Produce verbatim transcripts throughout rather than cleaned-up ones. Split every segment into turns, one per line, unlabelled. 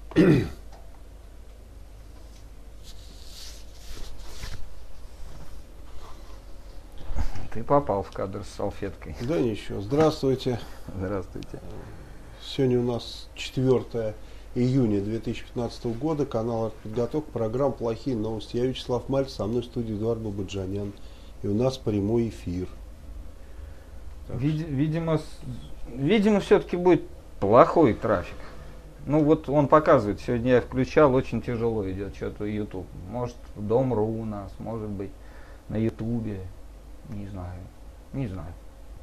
Ты попал в кадр с салфеткой.
Да ничего. Здравствуйте.
Здравствуйте.
Сегодня у нас четвёртое июня две тысячи пятнадцатого года. Канал «Артподготовка», программа «Плохие новости». Я Вячеслав Мальцев, со мной в студии Эдуард Бабаджанян. И у нас прямой эфир.
Вид- видимо, с- видимо все-таки будет плохой трафик. Ну вот он показывает, сегодня я включал, очень тяжело идет что-то YouTube. Может Дом.ру у нас, может быть на Ютубе, не знаю, не знаю.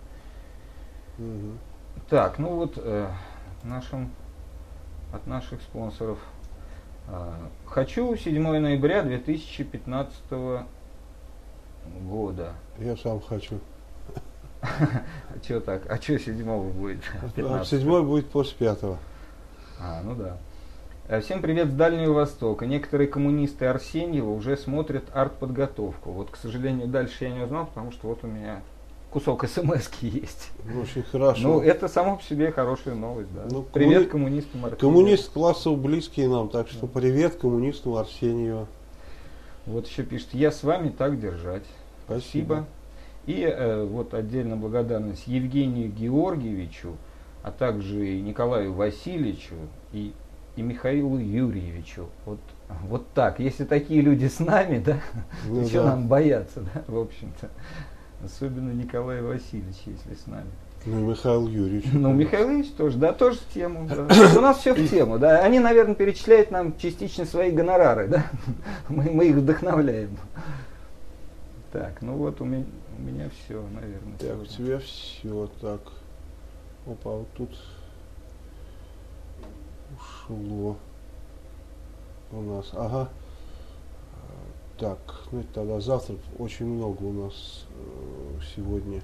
Угу.
Так, ну вот э, нашим, от наших спонсоров. Э, хочу седьмого ноября две тысячи пятнадцатого года.
Я сам хочу.
А что так? А что седьмого будет?
А седьмой будет после пятого.
А, ну да. Э, Всем привет с Дальнего Востока. Некоторые коммунисты Арсеньева уже смотрят артподготовку. Вот, к сожалению, дальше я не узнал, потому что вот у меня кусок смс-ки есть.
Очень хорошо.
Ну, это само по себе хорошая новость, да.
Ну,
Привет
коммуни-
коммунистам Арсеньева.
Коммунисты классово близкие нам, так что привет коммунистам Арсеньева.
Вот еще пишет, я с вами так держать. Спасибо. И э, вот отдельно благодарность Евгению Георгиевичу, а также и Николаю Васильевичу и, и Михаилу Юрьевичу. Вот, вот так. Если такие люди с нами, да,
Ну
что
да.
нам бояться, да, в общем-то. Особенно Николай Васильевич, если с нами.
Ну и Михаил Юрьевич.
Ну, Михаил Ильич тоже, да, тоже в тему. Да. У нас все в тему, да. Они, наверное, перечисляют нам частично свои гонорары, да. Мы, мы их вдохновляем. Так, ну вот у меня, у меня все, наверное.
Так, у
сегодня.
тебя все так. Опа, вот тут ушло у нас. Ага. Так, ну это тогда завтра очень много у нас э, сегодня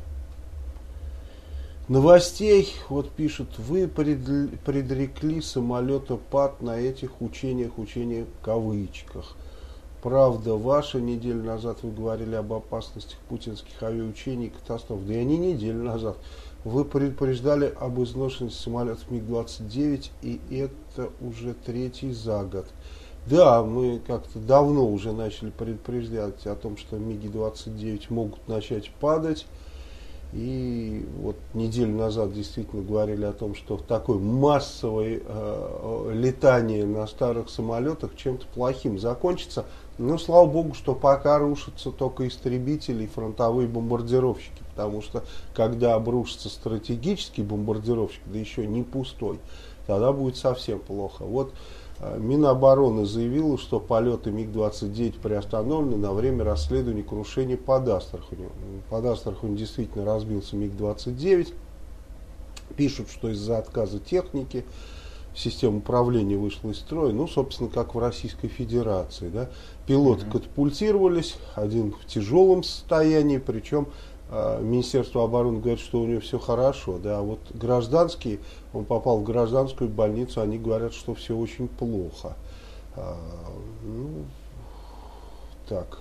новостей. Вот пишут, вы предл- предрекли самолетопад на этих учениях, учениях в кавычках. Правда ваша, неделю назад вы говорили об опасностях путинских авиаучений и катастроф. Да и не неделю назад. Вы предупреждали об изношенности самолетов Миг двадцать девять, и это уже третий за год. Да, мы как-то давно уже начали предупреждать о том, что Миги двадцать девять могут начать падать. И вот неделю назад действительно говорили о том, что такое массовое э, летание на старых самолетах чем-то плохим закончится. Но слава богу, что пока рушатся только истребители и фронтовые бомбардировщики. Потому что когда обрушится стратегический бомбардировщик, да еще не пустой, тогда будет совсем плохо. Вот э, Минобороны заявила, что полеты Миг двадцать девять приостановлены на время расследования крушения под Астраханью. Под Астраханью действительно разбился Миг двадцать девять. Пишут, что из-за отказа техники система управления вышла из строя. Ну, собственно, как в Российской Федерации. Да. Пилоты mm-hmm. катапультировались, один в тяжелом состоянии, причем э, Министерство обороны говорит, что у него все хорошо. Да. А вот гражданский, он попал в гражданскую больницу, они говорят, что все очень плохо. А, ну, так.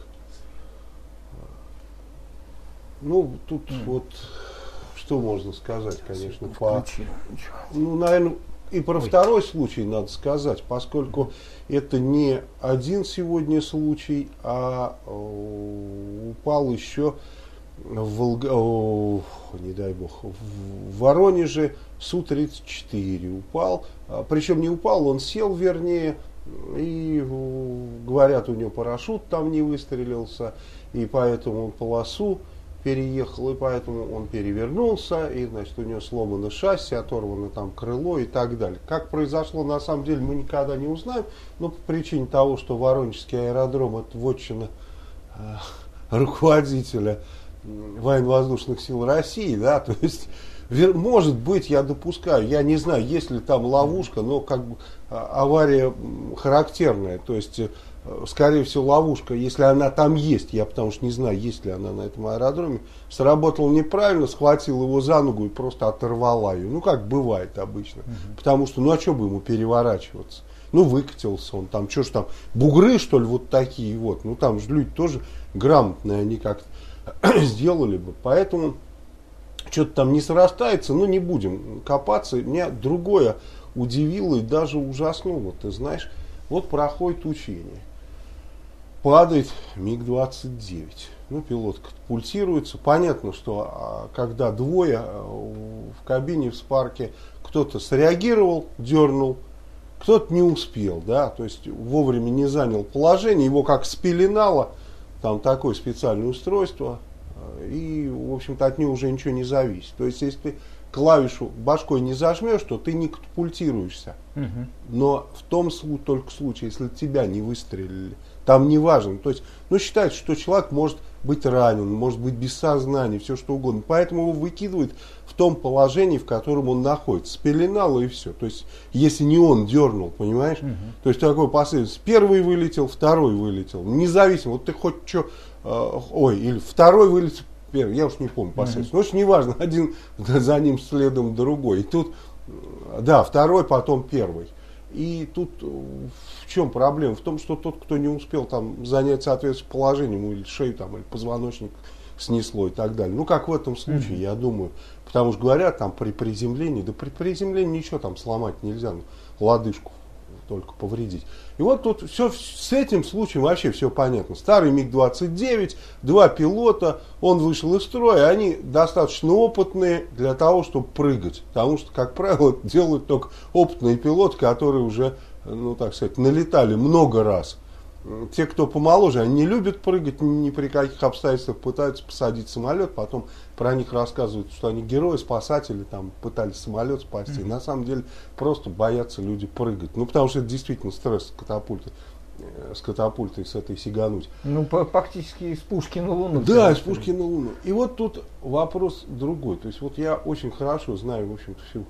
Ну, тут mm. вот, что можно сказать, конечно, по... Ну, наверное, и про Ой. второй случай надо сказать, поскольку это не один сегодня случай, а о, упал еще в, Волга... о, не дай бог, в Воронеже Су тридцать четыре упал, а, причем не упал, он сел, вернее, и говорят, у него парашют там не выстрелился, и поэтому он полосу переехал, и поэтому он перевернулся, и, значит, у него сломано шасси, оторвано там крыло и так далее. Как произошло, на самом деле, мы никогда не узнаем, но по причине того, что Воронежский аэродром — это вотчина э, руководителя военно-воздушных сил России, да, то есть, вер, может быть, я допускаю, я не знаю, есть ли там ловушка, но как бы авария характерная, то есть, скорее всего, ловушка, если она там есть, я потому что не знаю, есть ли она на этом аэродроме, сработала неправильно, схватила его за ногу и просто оторвала ее. Ну, как бывает обычно. Uh-huh. Потому что, ну, а что бы ему переворачиваться? Ну, выкатился он, там, что ж там, бугры, что ли, вот такие вот. Ну, там же люди тоже грамотные, они как-то сделали бы. Поэтому что-то там не срастается, но не будем копаться. Меня другое удивило и даже ужаснуло. Ты знаешь, вот проходит учение. Падает МиГ двадцать девять. Ну, пилот катапультируется. Понятно, что а, когда двое а, в кабине в спарке, кто-то среагировал, дернул, кто-то не успел, да, то есть вовремя не занял положение, его как спеленало, там такое специальное устройство, и, в общем-то, от него уже ничего не зависит. То есть, если ты клавишу башкой не зажмешь, то ты не катапультируешься. Угу. Но в том только случае, если тебя не выстрелили, там не важно. То есть, ну, считается, что человек может быть ранен, может быть без сознания, все что угодно. Поэтому его выкидывают в том положении, в котором он находится. Спеленало и все. То есть, если не он дернул, понимаешь? Угу. То есть, такой последовательность. Первый вылетел, второй вылетел. Независимо. Вот ты хоть что... Э, ой, или второй вылетел, первый. Я уж не помню последовательность. Угу. Ну, уж не важно. Один за ним следом другой. И тут, да, второй, потом первый. И тут в чем проблема? В том, что тот, кто не успел там занять соответствующее положение, ему или шею там, или позвоночник снесло и так далее. Ну, как в этом случае, mm-hmm. я думаю. Потому что говорят, там при приземлении, да при приземлении ничего там сломать нельзя, ну, лодыжку только повредить. И вот тут все с этим случаем вообще все понятно. Старый МиГ двадцать девять, два пилота, он вышел из строя, они достаточно опытные для того, чтобы прыгать. Потому что, как правило, делают только опытные пилоты, которые уже, ну так сказать, налетали много раз. Те, кто помоложе, они не любят прыгать ни при каких обстоятельствах, пытаются посадить самолет, потом про них рассказывают, что они герои, спасатели, там пытались самолет спасти. Mm-hmm. На самом деле просто боятся люди прыгать. Ну, потому что это действительно стресс с катапульты, с катапультой с этой сигануть.
Ну, практически из пушки на Луну.
Да, из пушки на Луну. И вот тут вопрос другой. То есть вот я очень хорошо знаю, в общем-то, всю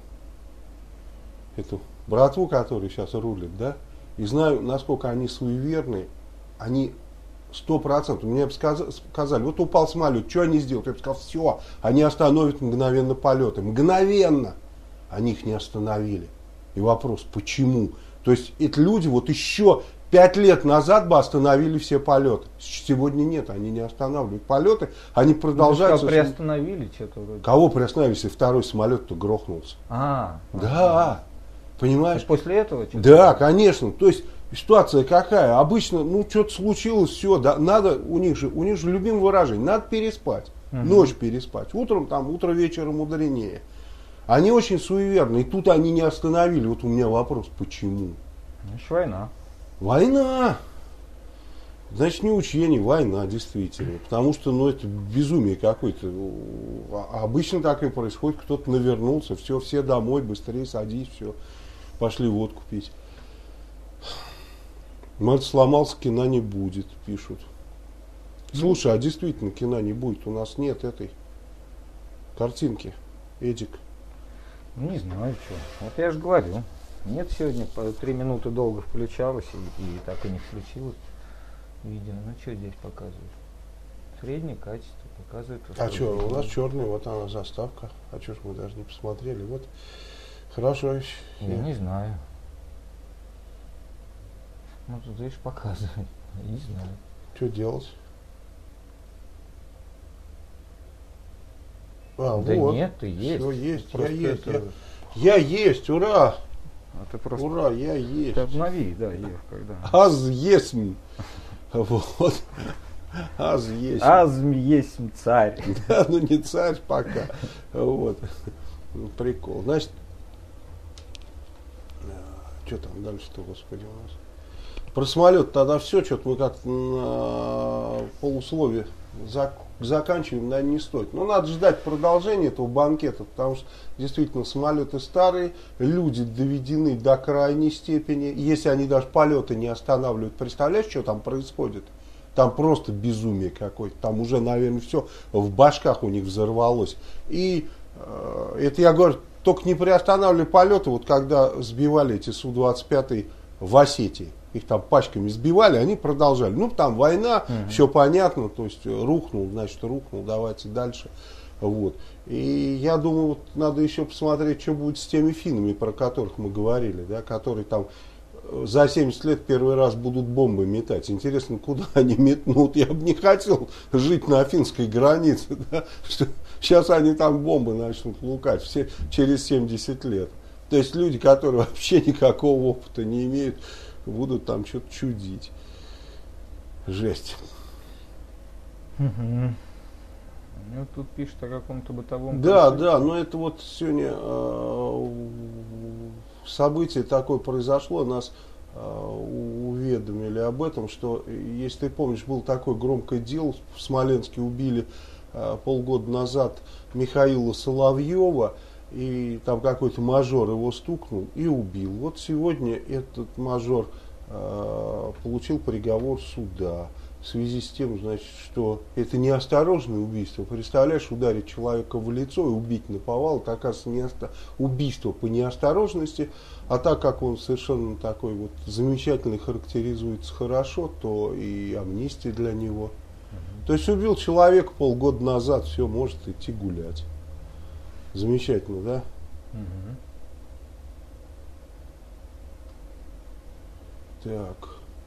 эту братву, которая сейчас рулит, да, и знаю, насколько они суеверны. Они сто процентов. Мне бы сказали, вот упал самолет, что они сделают? Я бы сказал, все, они остановят мгновенно полеты. Мгновенно они их не остановили. И вопрос, почему? То есть эти люди вот еще пять лет назад бы остановили все полеты. Сегодня нет, они не останавливают полеты, они продолжают.
Ну, приостановили что-то вроде.
Кого приостановили, если второй самолет-то грохнулся?
А,
да. Понимаешь?
После этого?
Да, конечно. То есть ситуация какая? Обычно, ну, что-то случилось, все, да, надо, у них же, у них же любимое выражение, надо переспать. Угу. Ночь переспать. Утром там, утро вечером мудренее. Они очень суеверны. И тут они не остановили. Вот у меня вопрос, почему?
Значит, война.
Война. Значит, не учение, война, действительно. Потому что, ну, это безумие какое-то. Обычно так и происходит. Кто-то навернулся, все, все домой, быстрее садись, все. Пошли водку пить. Мать сломался, кино не будет, пишут. Слушай, а действительно кино не будет. У нас нет этой картинки. Эдик.
Ну, не знаю, что. Вот я же говорю. Нет, сегодня по три минуты долго включалось и, и так и не включилось видео. Ну, что здесь показывает? Среднее качество показывает.
А что, у нас черный, вот она заставка. А что ж мы даже не посмотрели. Вот. Хорошо.
Я, я не знаю. Ну, тут, видишь, показывает. Я не знаю.
Что делать? А,
да
вот.
нет, ты есть.
Все есть,
просто
я есть.
это...
Я, я есть, ура!
А ты просто...
Ура, я есть.
Ты обнови, да, Ев, когда.
Аз есмь. Вот. Аз есмь.
Азм есмь царь.
Да, ну не царь пока. Вот. Прикол. Значит, что там дальше-то, господи, у нас? Про самолет тогда все, что-то мы как-то на полусловие зак заканчиваем, наверное, не стоит. Но надо ждать продолжения этого банкета, потому что действительно самолеты старые, люди доведены до крайней степени. Если они даже полеты не останавливают, представляешь, что там происходит? Там просто безумие какое-то. Там уже, наверное, все в башках у них взорвалось. И э, это я говорю, только не приостанавливали полеты, вот когда сбивали эти Су двадцать пять в Осетии. Их там пачками сбивали, они продолжали. Ну, там война, угу. Все понятно, то есть рухнул, значит, рухнул, давайте дальше. Вот. И я думаю, вот надо еще посмотреть, что будет с теми финнами, про которых мы говорили, да, которые там за семьдесят лет первый раз будут бомбы метать. Интересно, куда они метнут? Я бы не хотел жить на финской границе, да, что сейчас они там бомбы начнут лукать все, через семьдесят лет. То есть люди, которые вообще никакого опыта не имеют, будут там что-то чудить. Жесть.
Угу. Ну, тут пишет о каком-то бытовом...
Да,
конфликте.
да, но это вот сегодня э, событие такое произошло, нас э, уведомили об этом, что, если ты помнишь, было такое громкое дело, в Смоленске убили э, полгода назад Михаила Соловьева, и там какой-то мажор его стукнул и убил. Вот сегодня этот мажор э, получил приговор суда. В связи с тем, значит, что это неосторожное убийство. Представляешь, ударить человека в лицо и убить наповал, это, оказывается, не оста... убийство по неосторожности, а так как он совершенно такой вот замечательный, характеризуется хорошо, то и амнистия для него. Mm-hmm. То есть убил человека полгода назад, все, может идти гулять. Замечательно, да?
Mm-hmm.
Так.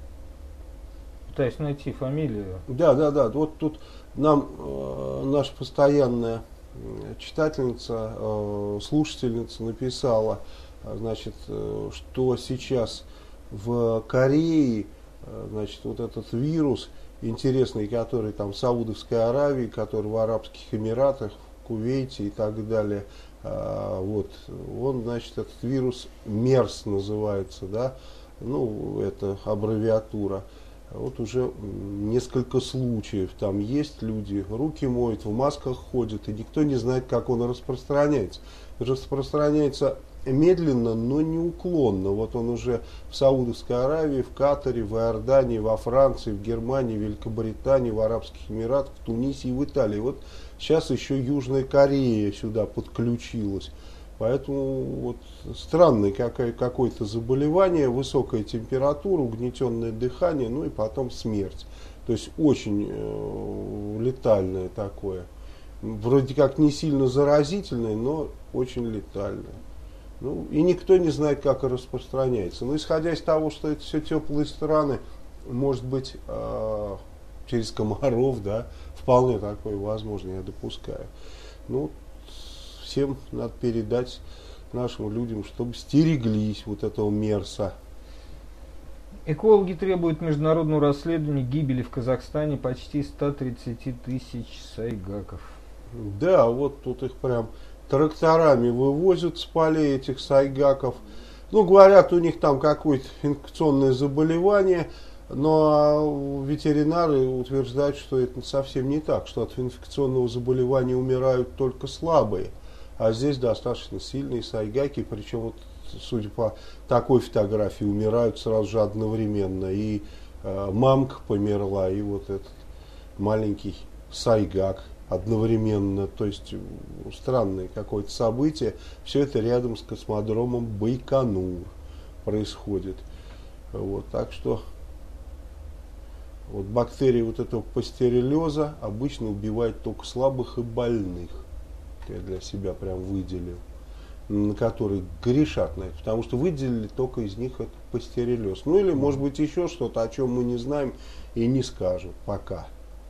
Пытаюсь найти фамилию.
Да, да, да. Вот тут нам э, наша постоянная читательница, э, слушательница написала, э, значит, э, что сейчас в Корее, э, значит, вот этот вирус интересный, который там в Саудовской Аравии, который в Арабских Эмиратах, в Кувейте и так далее, э, вот, он, значит, этот вирус мерс называется, да, ну, это аббревиатура. Вот уже несколько случаев там есть, люди руки моют, в масках ходят, и никто не знает, как он распространяется. Распространяется медленно, но неуклонно. Вот он уже в Саудовской Аравии, в Катаре, в Иордании, во Франции, в Германии, в Великобритании, в Арабских Эмиратах, в Тунисе и в Италии. Вот сейчас еще Южная Корея сюда подключилась. Поэтому вот странное какое-то заболевание, высокая температура, угнетенное дыхание, ну и потом смерть. То есть очень э, летальное такое. Вроде как не сильно заразительное, но очень летальное. Ну, и никто не знает, как распространяется. Но исходя из того, что это все теплые страны, может быть, э, через комаров, да, вполне такое возможно, я допускаю. Ну, всем надо передать нашим людям, чтобы стереглись вот этого мерса.
Экологи требуют международного расследования гибели в Казахстане почти ста тридцати тысяч сайгаков.
Да, вот тут их прям тракторами вывозят с полей, этих сайгаков. Ну, говорят, у них там какое-то инфекционное заболевание, но ветеринары утверждают, что это совсем не так, что от инфекционного заболевания умирают только слабые. А здесь достаточно сильные сайгаки, причем, вот, судя по такой фотографии, умирают сразу же одновременно. И э, мамка померла, и вот этот маленький сайгак одновременно. То есть странное какое-то событие. Все это рядом с космодромом Байконур происходит. Вот, так что вот бактерии вот этого пастереллеза обычно убивают только слабых и больных. Я для себя прям выделил, на которые грешат на это, потому что выделили только из них этот пастереллез. Ну или может быть еще что-то, о чем мы не знаем и не скажут пока.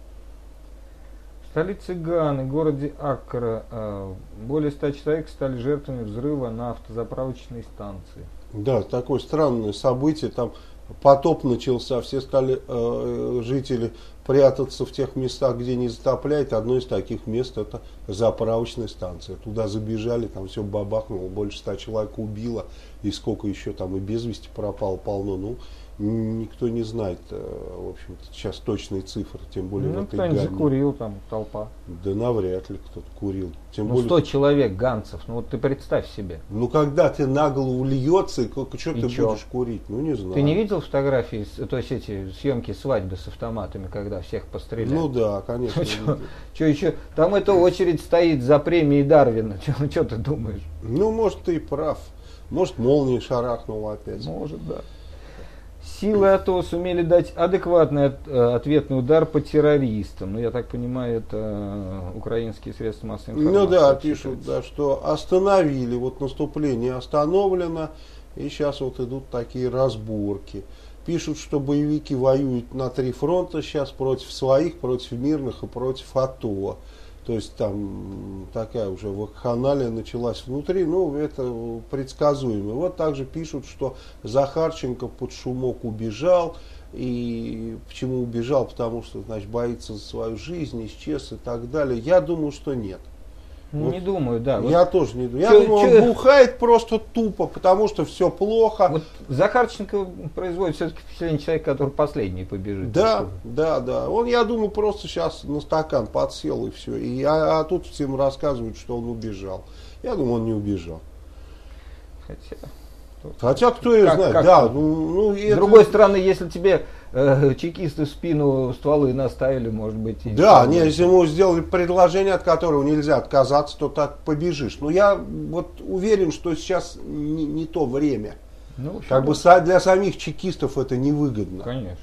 В столице Ганы, городе Аккра, более ста человек стали жертвами взрыва на автозаправочной станции.
Да, такое странное событие, там потоп начался, все стали э, жители прятаться в тех местах, где не затопляет. Одно из таких мест — это заправочная станция. Туда забежали, там все бабахнуло, больше ста человек убило, и сколько еще там и без вести пропало полно. Ну, никто не знает, в общем-то, сейчас точные цифры, тем более
ну,
в этой
кто-нибудь
Гане.
закурил, там толпа.
Да навряд ли кто-то курил. Тем
ну,
более...
сто человек ганцев, ну вот ты представь себе.
Ну, когда ты на голову льется, что ты
чё?
будешь курить? Ну, не знаю.
Ты не видел фотографии, то есть эти съемки свадьбы с автоматами, когда всех постреляли?
Ну да, конечно.
Ну, что еще? Там эта очередь стоит за премией Дарвина. Что ты думаешь?
Ну, может, ты и прав. Может, молния шарахнула опять.
Может, да. Силы АТО сумели дать адекватный от, ответный удар по террористам. Ну, я так понимаю, это украинские средства массовой информации.
Ну да, пишут, да, что остановили, вот наступление остановлено, и сейчас вот идут такие разборки. Пишут, что боевики воюют на три фронта сейчас, против своих, против мирных и против АТО. То есть там такая уже вакханалия началась внутри, ну это предсказуемо. Вот также пишут, что Захарченко под шумок убежал. И почему убежал? Потому что, значит, боится за свою жизнь, исчез и так далее. Я думаю, что нет.
Ну,
вот,
не думаю, да.
Я вот тоже не думаю. Я
чё,
думаю,
чё?
он бухает просто тупо, потому что все плохо.
Вот Захарченко производит все-таки впечатление человека, который последний побежит.
Да, да, да. Он, я думаю, просто сейчас на стакан подсел и все. И, а, а тут всем рассказывают, что он убежал. Я думаю, он не убежал.
Хотя,
Хотя кто ее знает,
как
да.
так?
Ну, ну,
С
это...
другой стороны, если тебе э, чекисты в спину стволы наставили, может быть... И
да,
и
не, если ему сделали предложение, от которого нельзя отказаться, то так побежишь. Но я вот уверен, что сейчас не, не то время.
Ну, общем,
как бы са- для самих чекистов это невыгодно.
Конечно.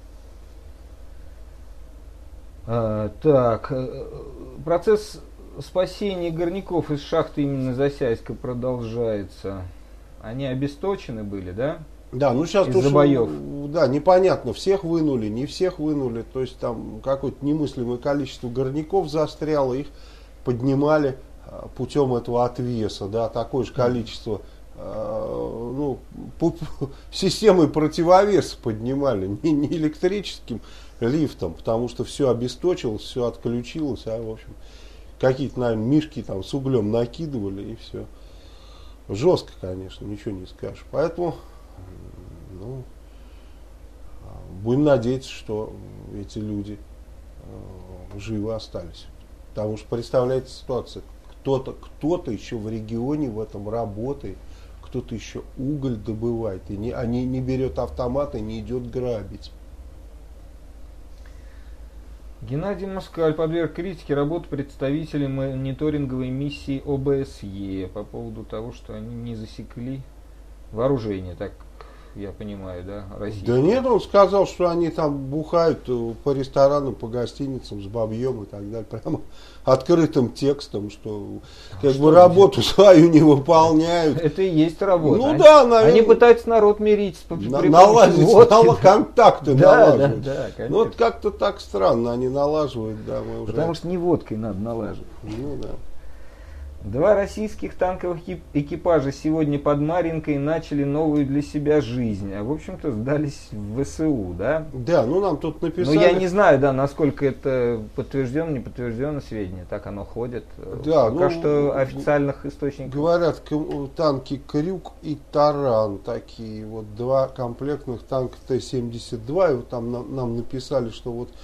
А, так, э, процесс спасения горняков из шахты имени Засяйска продолжается. Они обесточены были, да?
Да, ну сейчас
Из-за
тоже,
боев.
да, непонятно, всех вынули, не всех вынули, то есть там какое-то немыслимое количество горняков застряло, их поднимали а, путем этого отвеса, да, такое же количество, а, ну, по, по, системой противовеса поднимали, не, не электрическим лифтом, потому что все обесточилось, все отключилось, а в общем какие-то, наверное, мишки там с углем накидывали и все. Жестко, конечно, ничего не скажешь. Поэтому, ну, будем надеяться, что эти люди э, живы остались. Потому что, представляете ситуацию, кто-то, кто-то еще в регионе в этом работает, кто-то еще уголь добывает, и не, а не, не берет автомат и не идет грабить.
Геннадий Москаль подверг критике работу представителей мониторинговой миссии О Бэ Эс Е по поводу того, что они не засекли вооружение, так я понимаю, да, российское.
Да нет, он сказал, что они там бухают по ресторанам, по гостиницам с бабьем и так далее, прямо открытым текстом, что как
что
бы работу свою не выполняют.
Это и есть работа.
Ну
они,
да, наверное.
Они пытаются народ мирить. С,
На, наладить, нал, контакты
да,
налаживать.
Да, да, конечно.
Ну вот как-то так странно они налаживают, да, мы уже.
Потому что не водкой надо налаживать.
Ну да.
Два российских танковых экипажа сегодня под Марьинкой начали новую для себя жизнь, а в общем-то сдались в вэ эс у, да?
Да, ну нам тут написали.
Ну я не знаю, да, насколько это подтверждено, не подтверждено сведения, так оно ходит.
Да,
пока
ну,
что официальных источников.
Говорят, танки Крюк и Таран такие, вот два комплектных танка Т семьдесят два, и вот там нам, нам написали, что вот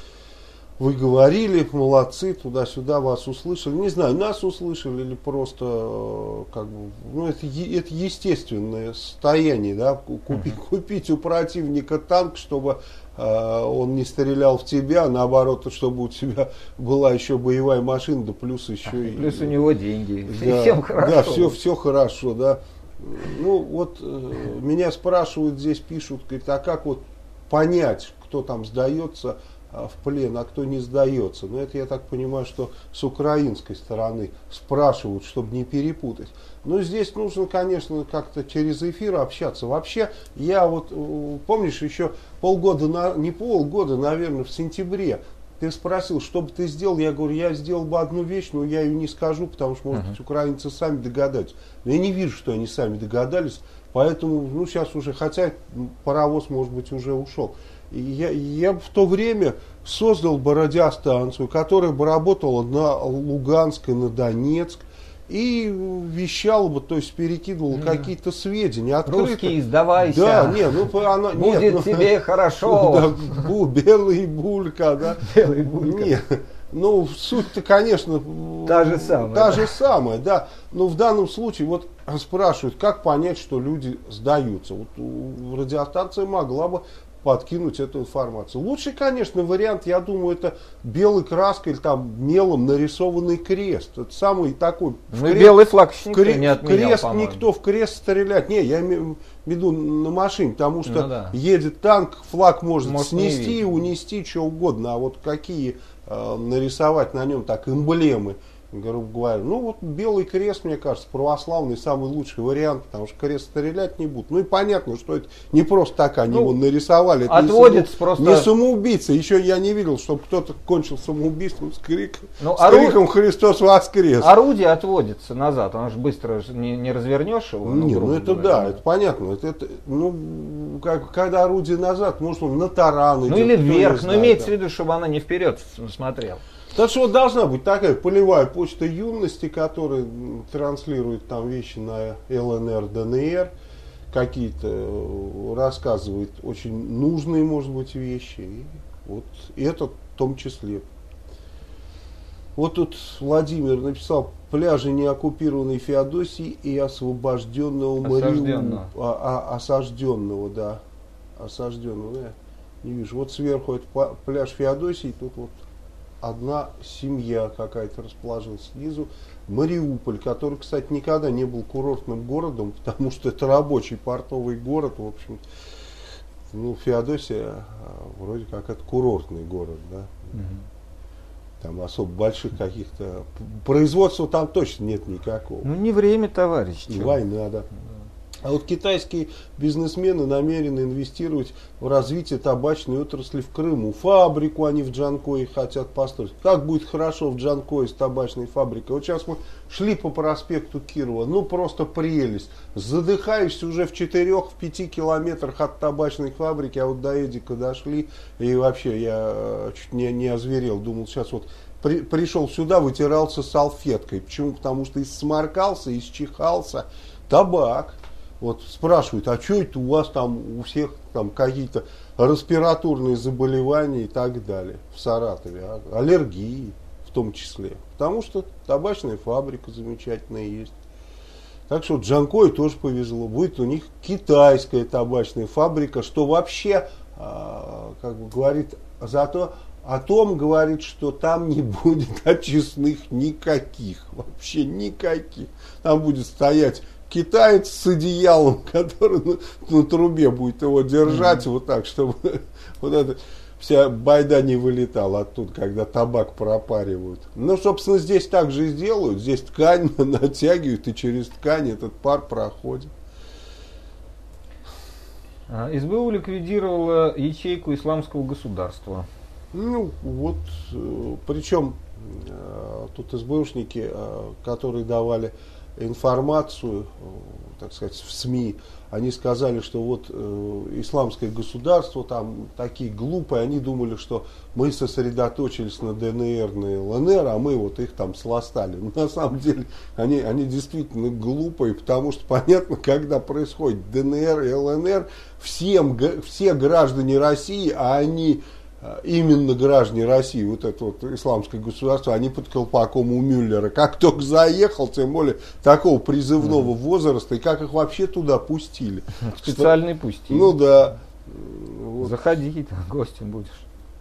вы говорили, молодцы, туда-сюда вас услышали. Не знаю, нас услышали или просто, как бы, ну, это, это естественное состояние, да, купить, uh-huh. купить у противника танк, чтобы э, он не стрелял в тебя, а наоборот, чтобы у тебя была еще боевая машина, да плюс еще
а,
и...
Плюс у него деньги,
да,
всем хорошо.
Да, все, все хорошо, да. Ну, вот э, меня спрашивают здесь, пишут, говорят, а как вот понять, кто там сдается в плен, а кто не сдается. Но это, я так понимаю, что с украинской стороны спрашивают, чтобы не перепутать. Но здесь нужно, конечно, как-то через эфир общаться. Вообще, я вот, помнишь, еще полгода, на, не полгода, наверное, в сентябре, ты спросил, что бы ты сделал? Я говорю, я сделал бы одну вещь, но я ее не скажу, потому что, может uh-huh. быть, украинцы сами догадаются. Но я не вижу, что они сами догадались. Поэтому, ну, сейчас уже, хотя паровоз, может быть, уже ушел. Я, я в то время создал бы радиостанцию, которая бы работала на Луганск и на Донецк и вещал бы, то есть перекидывал mm. какие-то сведения открыто.
Русский, сдавайся.
Да, не, ну она
будет
нет, ну,
тебе хорошо.
Да, бу, белый булька, да.
Белый булька.
Нет. Ну, суть-то, конечно,
та же самая.
Та
да.
же самая, да. Но в данном случае вот спрашивают, как понять, что люди сдаются. Вот радиостанция могла бы подкинуть эту информацию. Лучший, конечно, вариант, я думаю, это белой краской или там мелом нарисованный крест. Это самый такой...
Ну, крест, белый флаг никто
крест,
не отменял,
крест
по-моему.
Никто в крест стрелять. Не, я имею в виду на машине, потому что
ну, да.
едет танк, флаг может, может снести,
и
унести, что угодно. А вот какие э, нарисовать на нем так эмблемы грубо говоря. Ну вот Белый Крест, мне кажется, православный самый лучший вариант, потому что крест стрелять не будут. Ну и понятно, что это не просто так они
ну,
его нарисовали. Это
отводится
не, саму,
просто...
не самоубийца. Еще я не видел, чтобы кто-то кончил самоубийством с, крик,
ну,
с
ору...
криком «Христос воскрес!».
Орудие отводится назад, оно же быстро не, не развернешь его.
Не,
ну,
ну это
говоря,
да, это понятно. Это, это, ну, как, когда орудие назад, может он на таран идет.
Ну или вверх, но имеется
да.
в виду, чтобы она не вперед смотрела.
Так что вот должна быть такая полевая почта юности, которая транслирует там вещи на ЛНР, ДНР, какие-то рассказывает очень нужные, может быть, вещи. И вот это в том числе. Вот тут Владимир написал: пляжи неоккупированной Феодосии и освобожденного Мариуполя. А, а, осажденного, да. Осажденного, да. Не вижу. Вот сверху это пляж Феодосии, тут вот одна семья какая-то расположилась снизу. Мариуполь, который, кстати, никогда не был курортным городом, потому что это рабочий портовый город, в общем. Ну, Феодосия вроде как это курортный город, да. Угу. Там особо больших каких-то производства там точно нет никакого.
Ну не время, товарищ.
Война, да. А вот китайские бизнесмены намерены инвестировать в развитие табачной отрасли в Крыму. Фабрику они в Джанкое хотят построить. Как будет хорошо в Джанкое с табачной фабрикой. Вот сейчас мы шли по проспекту Кирова. Ну просто прелесть. Задыхаешься уже в четырёх-пяти километрах от табачной фабрики. А вот до Эдика дошли. И вообще я чуть не, не озверел. Думал, сейчас вот при, пришел сюда, вытирался салфеткой. Почему? Потому что исморкался, исчихался. Табак. Вот спрашивают, а что это у вас там у всех там какие-то респираторные заболевания и так далее в Саратове, а? Аллергии в том числе, потому что табачная фабрика замечательная есть. Так что Джанкое тоже повезло, будет у них китайская табачная фабрика, что вообще, а, как бы говорит, зато о том говорит, что там не будет очистных никаких, вообще никаких. Там будет стоять китаец с одеялом, который на, на трубе будет его держать, mm-hmm. вот так, чтобы вот эта вся байда не вылетала оттуда, когда табак пропаривают. Ну, собственно, здесь так же и сделают. Здесь ткань натягивают, и через ткань этот пар проходит.
СБУ ликвидировала ячейку исламского государства.
Ну, вот, причем тут СБУшники, которые давали информацию, так сказать, в СМИ, они сказали, что вот э, исламское государство там такие глупые, они думали, что мы сосредоточились на ДНР, на ЛНР, а мы вот их там сластали. Но на самом деле они, они действительно глупые, потому что понятно, когда происходит ДНР и ЛНР, всем, все граждане России, а они именно граждане России, вот это вот исламское государство, они под колпаком у Мюллера. Как только заехал, тем более такого призывного mm-hmm. возраста, и как их вообще туда пустили.
Специальный что, пустили.
Ну да.
Вот. Заходи, гостем будешь.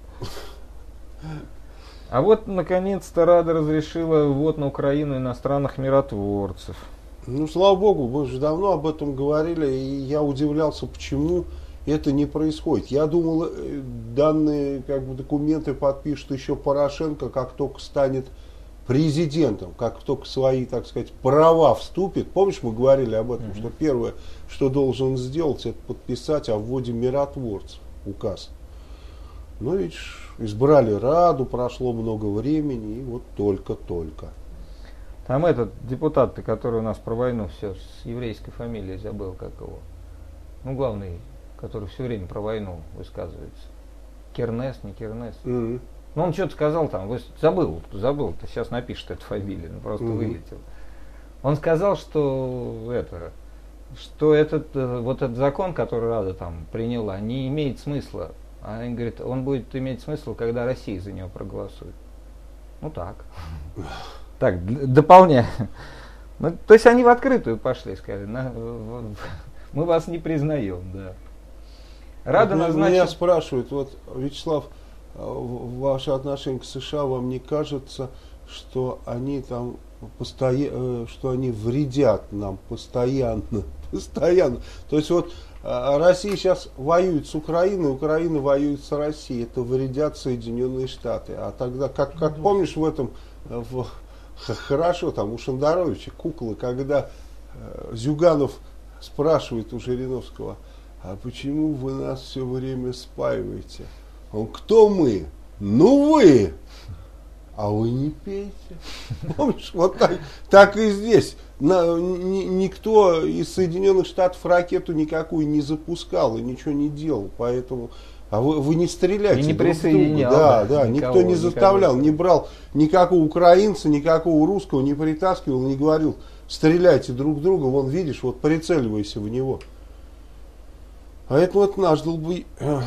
А вот, наконец-то, Рада разрешила ввод на Украину иностранных миротворцев.
Ну, слава богу, мы уже давно об этом говорили, и я удивлялся, почему это не происходит. Я думал, данные как бы, документы подпишет еще Порошенко, как только станет президентом, как только свои, так сказать, права вступит. Помнишь, мы говорили об этом, mm-hmm. что первое, что должен сделать, это подписать о вводе миротворцев, указ. Ну, видишь, избрали Раду, прошло много времени, и вот только-только.
Там этот депутат, который у нас про войну все с еврейской фамилией забыл, как его. Ну, главный, который все время про войну высказывается. Кернес, не Кернес. Mm-hmm. Ну, он что-то сказал там, вы, забыл, забыл, ты сейчас напишет эту фамилию, ну, просто mm-hmm. вылетел. Он сказал, что это, что этот, вот этот закон, который Рада там приняла, не имеет смысла. А он говорит, он будет иметь смысл, когда Россия за него проголосует. Ну так. Так, дополняю. Ну, то есть они в открытую пошли, сказали, на, в, в, мы вас не признаем, да. Рада
вот
назначить...
Меня спрашивают, вот, Вячеслав, ваше отношение к США, вам не кажется, что они там постоянно, что они вредят нам постоянно, постоянно. То есть вот Россия сейчас воюет с Украиной, Украина воюет с Россией, это вредят Соединенные Штаты. А тогда, как, как помнишь в этом, в Хорошо, там у Шендеровича куклы, когда э, Зюганов спрашивает у Жириновского, а почему вы нас все время спаиваете? Он, кто мы? Ну вы! А вы не пейте. Помнишь, вот так, так и здесь. На, ни, никто из Соединенных Штатов ракету никакую не запускал и ничего не делал. Поэтому, а вы, вы не стреляйте.
И не
друг
присоединял.
друга. Да,
Да,
да,
никого,
никто не заставлял,
никого.
не брал никакого украинца, никакого русского, не притаскивал, не говорил, стреляйте друг друга, вон видишь, вот прицеливайся в него. А это вот наш долбый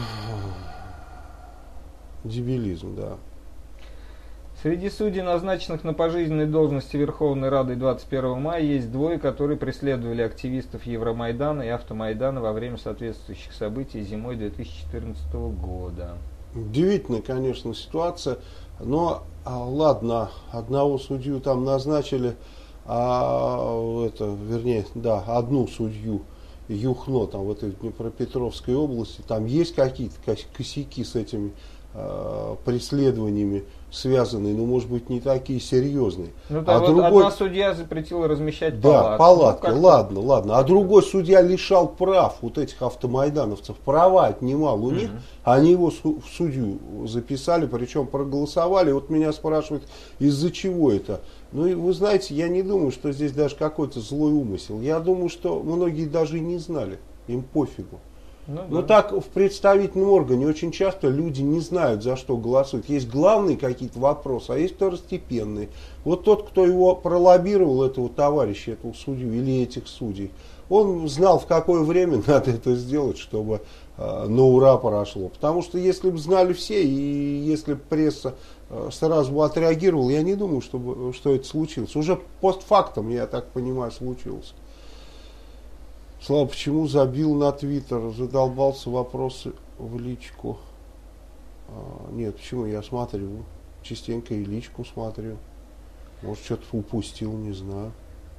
дебилизм, да.
Среди судей, назначенных на пожизненной должности Верховной Рады двадцать первого мая, есть двое, которые преследовали активистов Евромайдана и Автомайдана во время соответствующих событий зимой две тысячи четырнадцатого года.
Удивительная, конечно, ситуация, но а, ладно, одного судью там назначили, а это, вернее, да, одну судью Юхно там в этой Днепропетровской области, там есть какие-то косяки с этими э, преследованиями связанные, но может быть не такие серьезные.
Ну, да,
а
вот
другой...
одна судья запретила размещать
да,
палатки.
палатки,
Ну,
ладно, ладно. А другой судья лишал прав вот этих автомайдановцев, права отнимал у них,
Мгм.
они его в судью записали, причем проголосовали. Вот меня спрашивают, из-за чего это? Ну и вы знаете, я не думаю, что здесь даже какой-то злой умысел. Я думаю, что многие даже и не знали, им пофигу.
Ну,
Но
да.
так в представительном органе очень часто люди не знают, за что голосуют. Есть главные какие-то вопросы, а есть второстепенные. Вот тот, кто его пролоббировал, этого товарища, этого судью или этих судей, он знал, в какое время надо это сделать, чтобы э, на ура прошло. Потому что если бы знали все, и если бы пресса э, сразу бы отреагировала, я не думаю, чтобы, что это случилось. Уже постфактум, я так понимаю, случилось. Слава, почему забил на Твиттер, задолбался вопросы в личку? А, нет, почему? Я смотрю, частенько и личку смотрю. Может, что-то упустил, не знаю.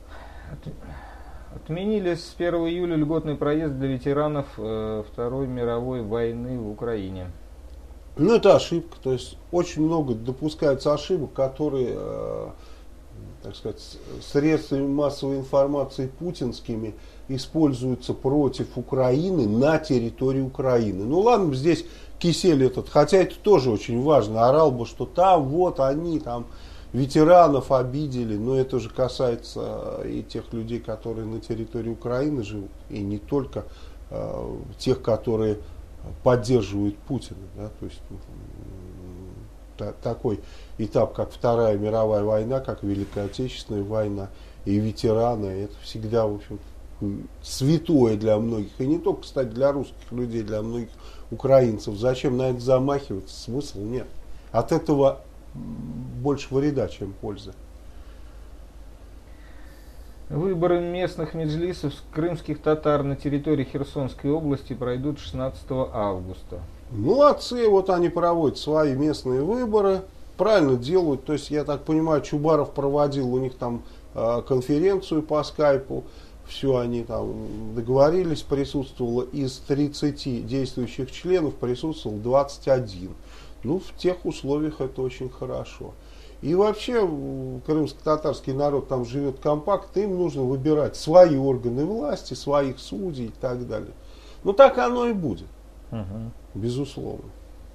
Отменили с первого июля льготный проезд для ветеранов э, Второй мировой войны в Украине.
Ну, это ошибка. То есть, очень много допускается ошибок, которые, э, так сказать, средствами массовой информации путинскими используются против Украины на территории Украины. Ну ладно, здесь Кисель этот, хотя это тоже очень важно, орал бы, что там вот они там ветеранов обидели, но это же касается и тех людей, которые на территории Украины живут, и не только э, тех, которые поддерживают Путина. Да? То есть та, такой этап, как Вторая мировая война, как Великая Отечественная война, и ветераны, это всегда, в общем, святое для многих. И не только, кстати, для русских людей, для многих украинцев. Зачем на это замахиваться? Смысла нет. От этого больше вреда, чем пользы.
Выборы местных меджлисов крымских татар на территории Херсонской области пройдут шестнадцатого августа.
Молодцы, вот они проводят свои местные выборы. Правильно делают. То есть, я так понимаю, Чубаров проводил у них там э, конференцию по скайпу. Все они там договорились, присутствовало из тридцати действующих членов, присутствовал двадцать один. Ну, в тех условиях это очень хорошо. И вообще, крымско-татарский народ там живет компактно, им нужно выбирать свои органы власти, своих судей и так далее. Ну, так оно и будет,
Угу.
безусловно.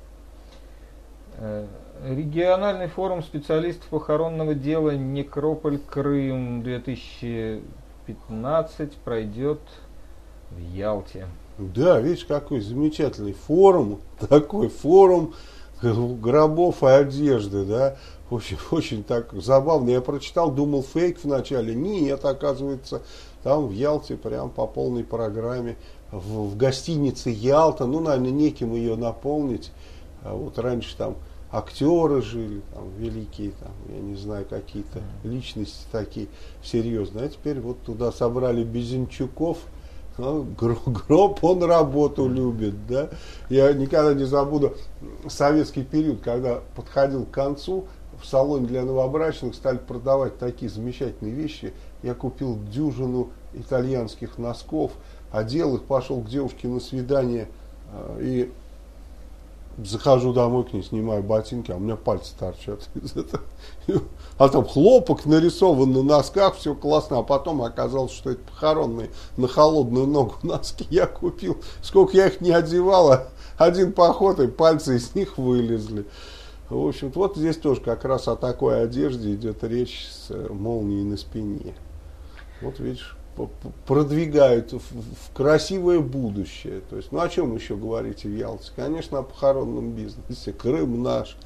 Региональный форум специалистов похоронного дела «Некрополь Крым» две тысячи пятнадцать пройдет в Ялте.
Да, видишь, какой замечательный форум, такой форум гробов и одежды, да, очень, очень так забавно. Я прочитал, думал, фейк вначале, нет, оказывается, там в Ялте прям по полной программе, в, в гостинице Ялта, ну, наверное, неким ее наполнить, а вот раньше там актеры жили, там, великие, там, я не знаю, какие-то личности такие серьезные. А теперь вот туда собрали Безенчуков. Ну, гроб, он работу любит, да. Я никогда не забуду советский период, когда подходил к концу, в салоне для новобрачных стали продавать такие замечательные вещи. Я купил дюжину итальянских носков, одел их, пошел к девушке на свидание, и Захожу домой к ней, снимаю ботинки, а у меня пальцы торчат из этого. А там хлопок нарисован на носках, все классно, а потом оказалось, что это похоронные на холодную ногу носки я купил. Сколько я их не одевал, один поход и пальцы из них вылезли. В общем-то, вот здесь тоже как раз о такой одежде идет речь с молнией на спине. Вот видишь, продвигают в, в красивое будущее. То есть, ну о чем еще говорите в Ялте? Конечно, о похоронном бизнесе. Крым наш.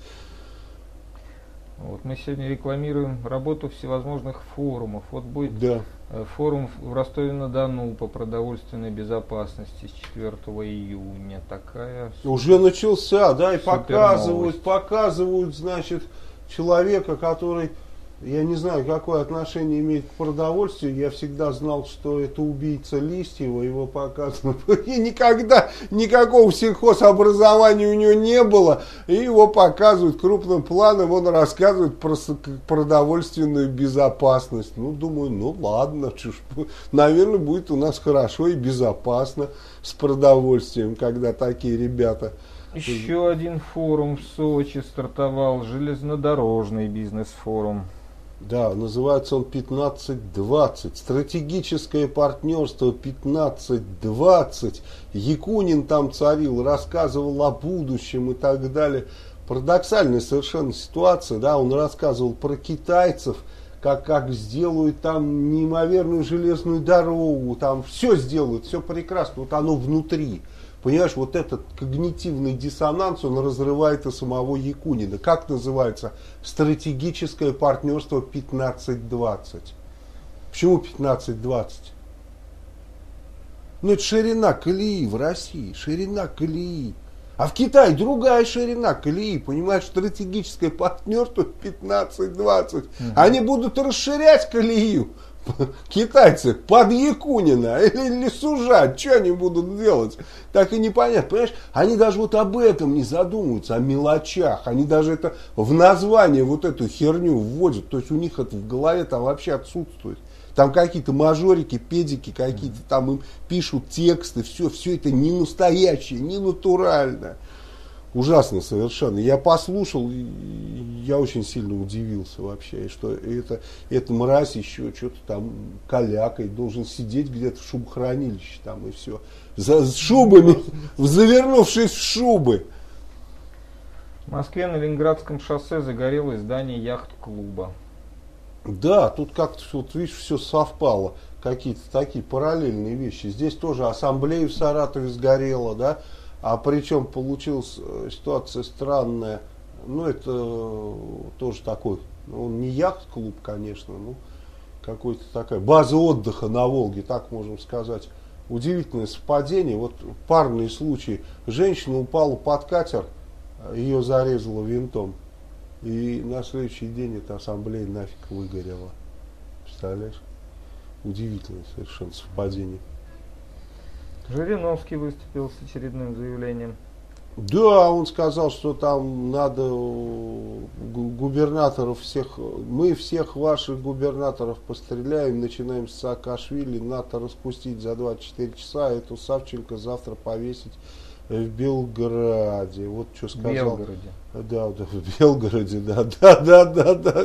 Вот мы сегодня рекламируем работу всевозможных форумов. Вот будет
да.
форум в Ростове-на-Дону по продовольственной безопасности с четвёртого июня. Такая
уже начался, да, и показывают,
новость.
показывают, значит, человека, который, я не знаю, какое отношение имеет к продовольствию, я всегда знал, что это убийца Листьева, его показывают, и никогда никакого сельхозобразования у него не было, и его показывают крупным планом, он рассказывает про продовольственную безопасность. Ну, думаю, ну ладно, чушь, наверное, будет у нас хорошо и безопасно с продовольствием, когда такие ребята.
Еще один форум в Сочи стартовал, железнодорожный бизнес-форум.
Да, называется он пятнадцать двадцать. Стратегическое партнерство пятнадцать двадцать. Якунин там царил, рассказывал о будущем и так далее. Парадоксальная совершенно ситуация, да, он рассказывал про китайцев, как, как сделают там неимоверную железную дорогу, там все сделают, все прекрасно, вот оно внутри. Понимаешь, вот этот когнитивный диссонанс, он разрывает и самого Якунина. Как называется? Стратегическое партнерство пятнадцать двадцать. Почему пятнадцать двадцать? Ну, это ширина колеи в России, ширина колеи. А в Китае другая ширина колеи, понимаешь, стратегическое партнерство пятнадцать двадцать. Угу. Они будут расширять колею. Китайцы под Якунина или, или сужать, что они будут делать, так и непонятно, понимаешь, они даже вот об этом не задумываются, о мелочах, они даже это в название вот эту херню вводят, то есть у них это в голове там вообще отсутствует, там какие-то мажорики, педики какие-то, там им пишут тексты, все, все это не настоящее, не натурально. Ужасно совершенно. Я послушал, и я очень сильно удивился вообще, что это, это мразь еще что-то там калякой должен сидеть где-то в шубохранилище там и все. За с шубами, завернувшись в шубы.
В Москве на Ленинградском шоссе загорелось здание яхт-клуба.
Да, тут как-то, вот видишь, все совпало. Какие-то такие параллельные вещи. Здесь тоже ассамблея в Саратове сгорела, да. А причем получилась ситуация странная, ну это тоже такой, он не яхт-клуб, конечно, ну какой-то такая база отдыха на Волге, так можем сказать. Удивительное совпадение, вот парный случай, женщина упала под катер, ее зарезало винтом, и на следующий день эта ассамблея нафиг выгорела. Представляешь? Удивительное совершенно совпадение.
Жириновский выступил с очередным заявлением.
Да, он сказал, что там надо губернаторов всех, мы всех ваших губернаторов постреляем, начинаем с Саакашвили, НАТО распустить за двадцать четыре часа, а эту Савченко завтра повесить в Белграде. Вот что сказал.
В Белгороде.
Да, да, в Белгороде, да, да, да, да, да.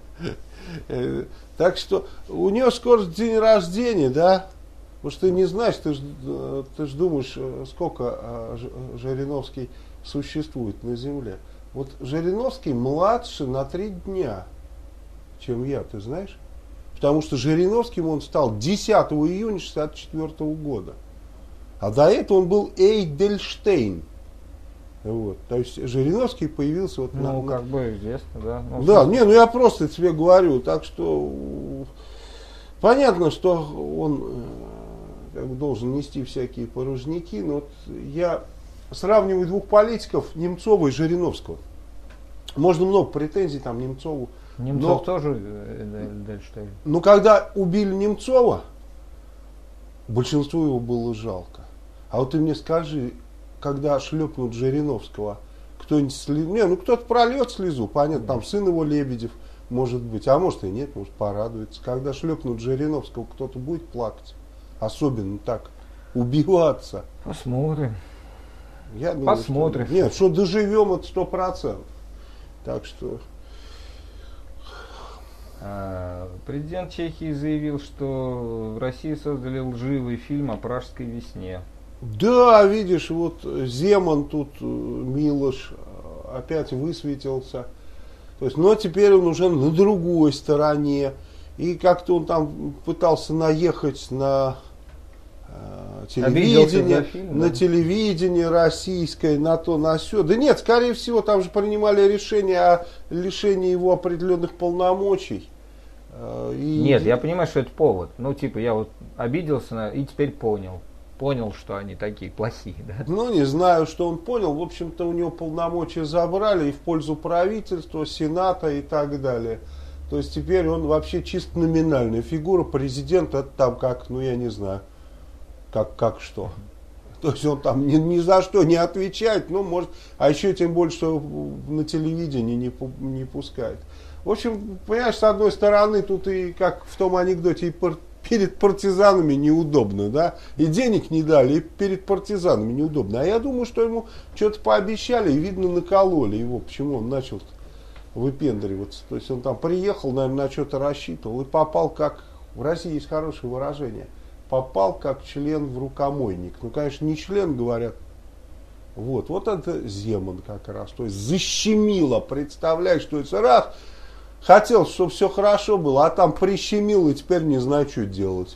Так что у нее скоро день рождения, да? Потому что ты не знаешь, ты же ты ж думаешь, сколько Жириновский существует на земле. Вот Жириновский младше на три дня, чем я, ты знаешь? Потому что Жириновским он стал десятого июня шестьдесят четвёртого года. А до этого он был Эйдельштейн. Вот. То есть Жириновский появился вот
ну,
на...
как бы известно, да. Ну,
да, не, ну я просто тебе говорю, так что понятно, что он как бы должен нести всякие порожники, но вот я сравниваю двух политиков, Немцова и Жириновского. Можно много претензий там Немцову.
Немцов
но,
тоже Эйдельштейн.
Но когда убили Немцова, большинству его было жалко. А вот ты мне скажи, когда шлепнут Жириновского, кто-нибудь слезу, не, ну кто-то прольет слезу, понятно, там сын его Лебедев, может быть, а может и нет, может порадуется. Когда шлепнут Жириновского, кто-то будет плакать, особенно так, убиваться.
Посмотрим.
Я думаю,
Посмотрим.
Что, нет, что доживем, это сто процентов. Так что...
Президент Чехии заявил, что в России создали лживый фильм о пражской весне.
Да, видишь, вот Земан тут, Милош, опять высветился. То есть, но теперь он уже на другой стороне. И как-то он там пытался наехать на э, телевидение, фильм, на да? телевидение российское, на то, на сё. Да нет, скорее всего, там же принимали решение о лишении его определенных полномочий. Э, и...
Нет, я понимаю, что это повод. Ну, типа, я вот обиделся на... и теперь понял. Понял, что они такие плохие, да?
Ну, не знаю, что он понял. В общем-то, у него полномочия забрали и в пользу правительства, Сената и так далее. То есть теперь он вообще чисто номинальная фигура. Президент это там как, ну я не знаю, как, как что. То есть он там ни, ни за что не отвечает, ну может, а еще тем более, что на телевидении не, не пускает. В общем, понимаешь, с одной стороны, тут и как в том анекдоте, и пар, перед партизанами неудобно, да, и денег не дали, и перед партизанами неудобно. А я думаю, что ему что-то пообещали, и видно накололи его, почему он начал выпендриваться. То есть он там приехал, наверное, на что-то рассчитывал и попал как, в России есть хорошее выражение, попал как член в рукомойник. Ну, конечно, не член, говорят. Вот, вот это Земан как раз. То есть защемило, представляешь, что это раз, хотел, чтобы все хорошо было, а там прищемило и теперь не знаю, что делать.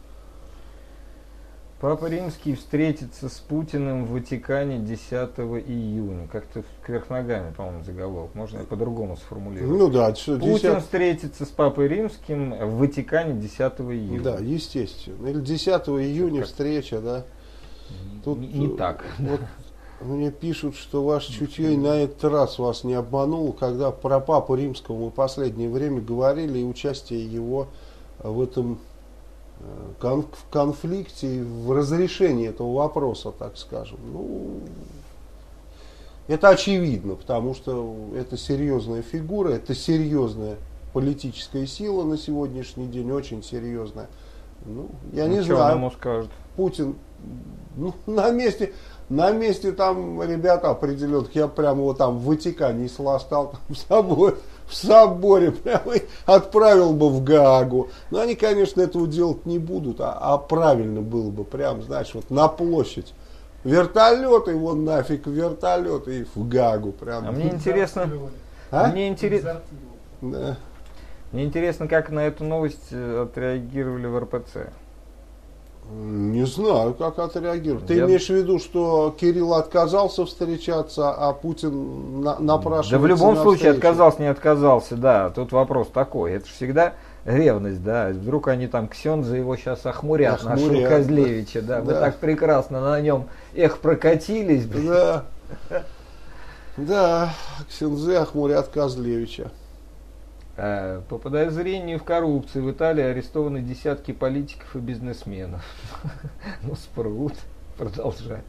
Папа Римский встретится с Путиным в Ватикане десятого июня. Как-то кверх ногами, по-моему, заголовок. Можно по-другому сформулировать.
Ну да, что,
Путин
десятого...
встретится с Папой Римским в Ватикане десятого июня.
Да, естественно. Или десятого июня как... встреча, да.
Тут не, не так.
Вот мне пишут, что ваше чутье на этот раз вас не обмануло, когда про Папу Римского мы в последнее время говорили, и участие его в этом в конфликте, в разрешении этого вопроса, так скажем. Ну, это очевидно, потому что это серьезная фигура, это серьезная политическая сила на сегодняшний день, очень серьезная. Ну, я ну, не знаю.
Ему скажут?
Путин, ну, на месте, на месте там ребята определенных, я прямо вот там в Ватикане сластал, там в собой. В соборе прямо отправил бы в Гаагу. Но они, конечно, этого делать не будут, а, а правильно было бы прям, знаешь, вот на площадь. Вертолеты, вон нафиг вертолеты и в Гаагу прям.
А мне интересно, а? мне, интерес... да. мне интересно, как на эту новость отреагировали в эр пэ цэ.
Не знаю, как отреагировать. Ты
Я...
имеешь в виду, что Кирилл отказался встречаться, а Путин на, напрашивается?
Да в любом
на
случае
встречу.
отказался, не отказался, да. Тут вопрос такой. Это же всегда ревность, да. Вдруг они там Ксенза его сейчас охмурят, охмурят нашего Козлевича, да. Вы да. так прекрасно на нем эх прокатились.
Да, да, Ксензы охмурят Козлевича.
По подозрению в коррупции в Италии арестованы десятки политиков и бизнесменов. Ну, спрут, продолжается.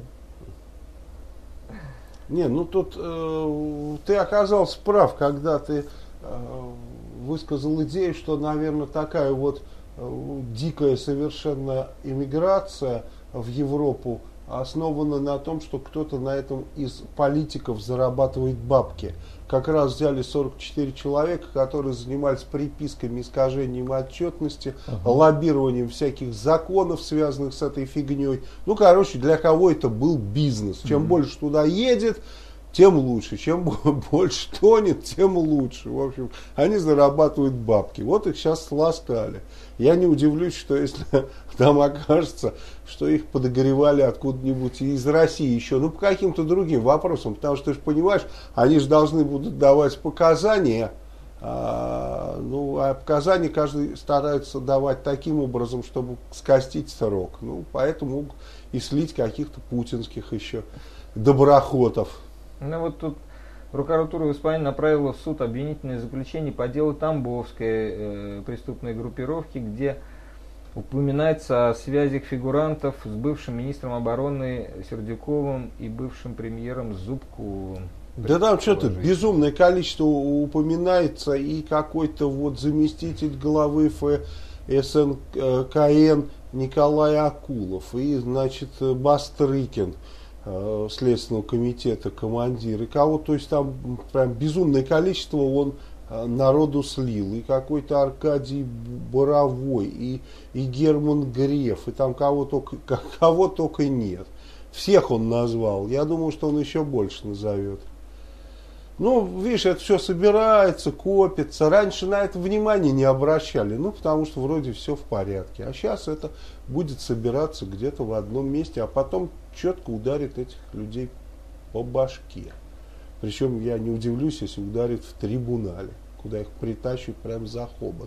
Да.
Не, ну тут э, ты оказался прав, когда ты э, высказал идею, что, наверное, такая вот э, дикая совершенно иммиграция в Европу основана на том, что кто-то на этом из политиков зарабатывает бабки. Как раз взяли сорок четыре человека, которые занимались приписками, искажением отчетности, uh-huh. лоббированием всяких законов, связанных с этой фигней. Ну, короче, для кого это был бизнес. Чем uh-huh. больше туда едет, тем лучше. Чем больше тонет, тем лучше. В общем, они зарабатывают бабки. Вот их сейчас сластали. Я не удивлюсь, что если там окажется, что их подогревали откуда-нибудь из России еще, ну, по каким-то другим вопросам. Потому что, ты же понимаешь, они же должны будут давать показания. А, ну, а показания каждый старается давать таким образом, чтобы скостить срок. Ну, поэтому и слить каких-то путинских еще доброхотов.
Ну, вот тут прокуратура в Испании направила в суд обвинительное заключение по делу Тамбовской э, преступной группировки, где упоминается о связях фигурантов с бывшим министром обороны Сердюковым и бывшим премьером Зубковым.
Да там что-то безумное количество упоминается, и какой-то вот заместитель главы эф эс эн ка эн Николай Акулов, и, значит, Бастрыкин, э, Следственного комитета командир, и кого, то есть там прям безумное количество он э, народу слил, и какой-то Аркадий Боровой, и, и Герман Греф, и там кого только, кого только нет. Всех он назвал, я думаю, что он еще больше назовет. Ну, видишь, это все собирается, копится. Раньше на это внимание не обращали, ну, потому что вроде все в порядке. А сейчас это будет собираться где-то в одном месте, а потом четко ударит этих людей по башке. Причем я не удивлюсь, если ударит в трибунале, куда их притащат прямо за хобот.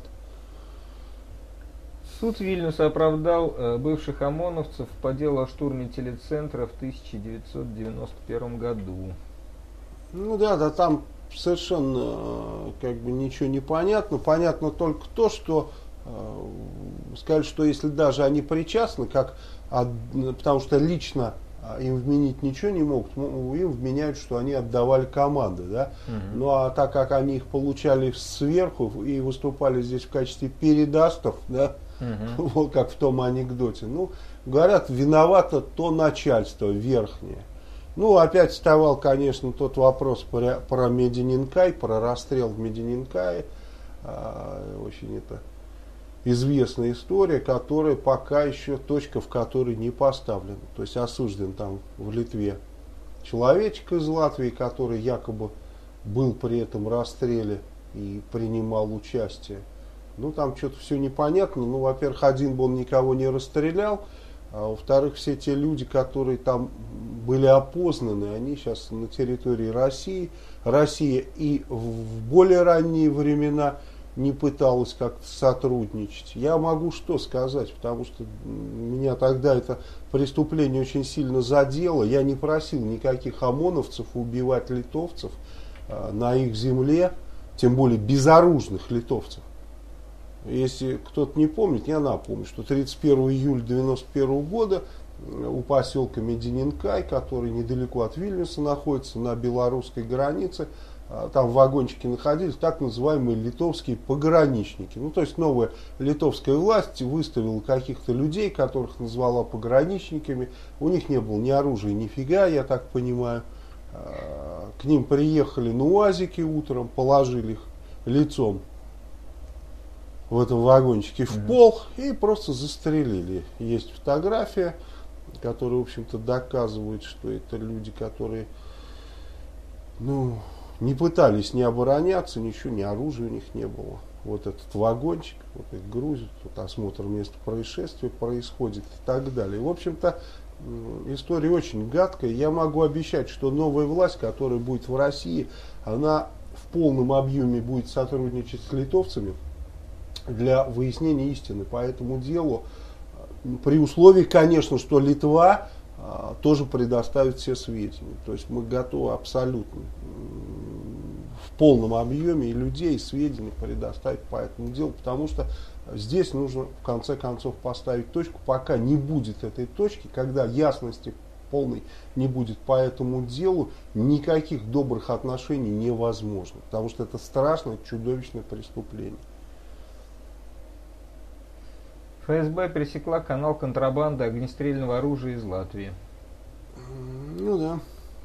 Суд Вильнюса оправдал э, бывших ОМОНовцев по делу о штурме телецентра в тысяча девятьсот девяносто первом году.
Ну да, да, там совершенно как бы ничего не понятно. Понятно только то, что э, сказали, что если даже они причастны, как, от, потому что лично им вменить ничего не могут, им вменяют, что они отдавали команды, да. Угу. Ну а так как они их получали сверху и выступали здесь в качестве передастов, да, угу. Вот как в том анекдоте, ну, говорят, виновато то начальство верхнее. Ну, опять вставал, конечно, тот вопрос про, про Медининкай, про расстрел в Медининкае. А, очень это известная история, которая пока еще, точка в которой не поставлена. То есть осужден там в Литве человечек из Латвии, который якобы был при этом расстреле и принимал участие. Ну, там что-то все непонятно. Ну, во-первых, один бы он никого не расстрелял. А во-вторых, все те люди, которые там были опознаны, они сейчас на территории России. Россия и в более ранние времена не пыталась как-то сотрудничать. Я могу что сказать, потому что меня тогда это преступление очень сильно задело. Я не просил никаких ОМОНовцев убивать литовцев а, на их земле, тем более безоружных литовцев. Если кто-то не помнит, я напомню, что тридцать первого июля девяносто первого года у поселка Медининкай, который недалеко от Вильнюса находится, на белорусской границе, там в вагончике находились так называемые литовские пограничники. Ну, то есть новая литовская власть выставила каких-то людей, которых назвала пограничниками. У них не было ни оружия, ни фига, я так понимаю. К ним приехали на УАЗике утром, положили их лицом в этом вагончике в пол и просто застрелили. Есть фотография, которая, в общем-то, доказывает, что это люди, которые, ну, не пытались ни обороняться, ничего, ни оружия у них не было. Вот этот вагончик, вот их грузят, тут осмотр места происшествия происходит и так далее. В общем-то, история очень гадкая. Я могу обещать, что новая власть, которая будет в России, она в полном объеме будет сотрудничать с литовцами для выяснения истины по этому делу, при условии, конечно, что Литва а, тоже предоставит все сведения. То есть мы готовы абсолютно в полном объеме и людей, и сведения предоставить по этому делу, потому что здесь нужно в конце концов поставить точку. Пока не будет этой точки, когда ясности полной не будет по этому делу, никаких добрых отношений невозможно, потому что это страшное, чудовищное преступление.
ФСБ пересекла канал контрабанды огнестрельного оружия из Латвии.
Ну да.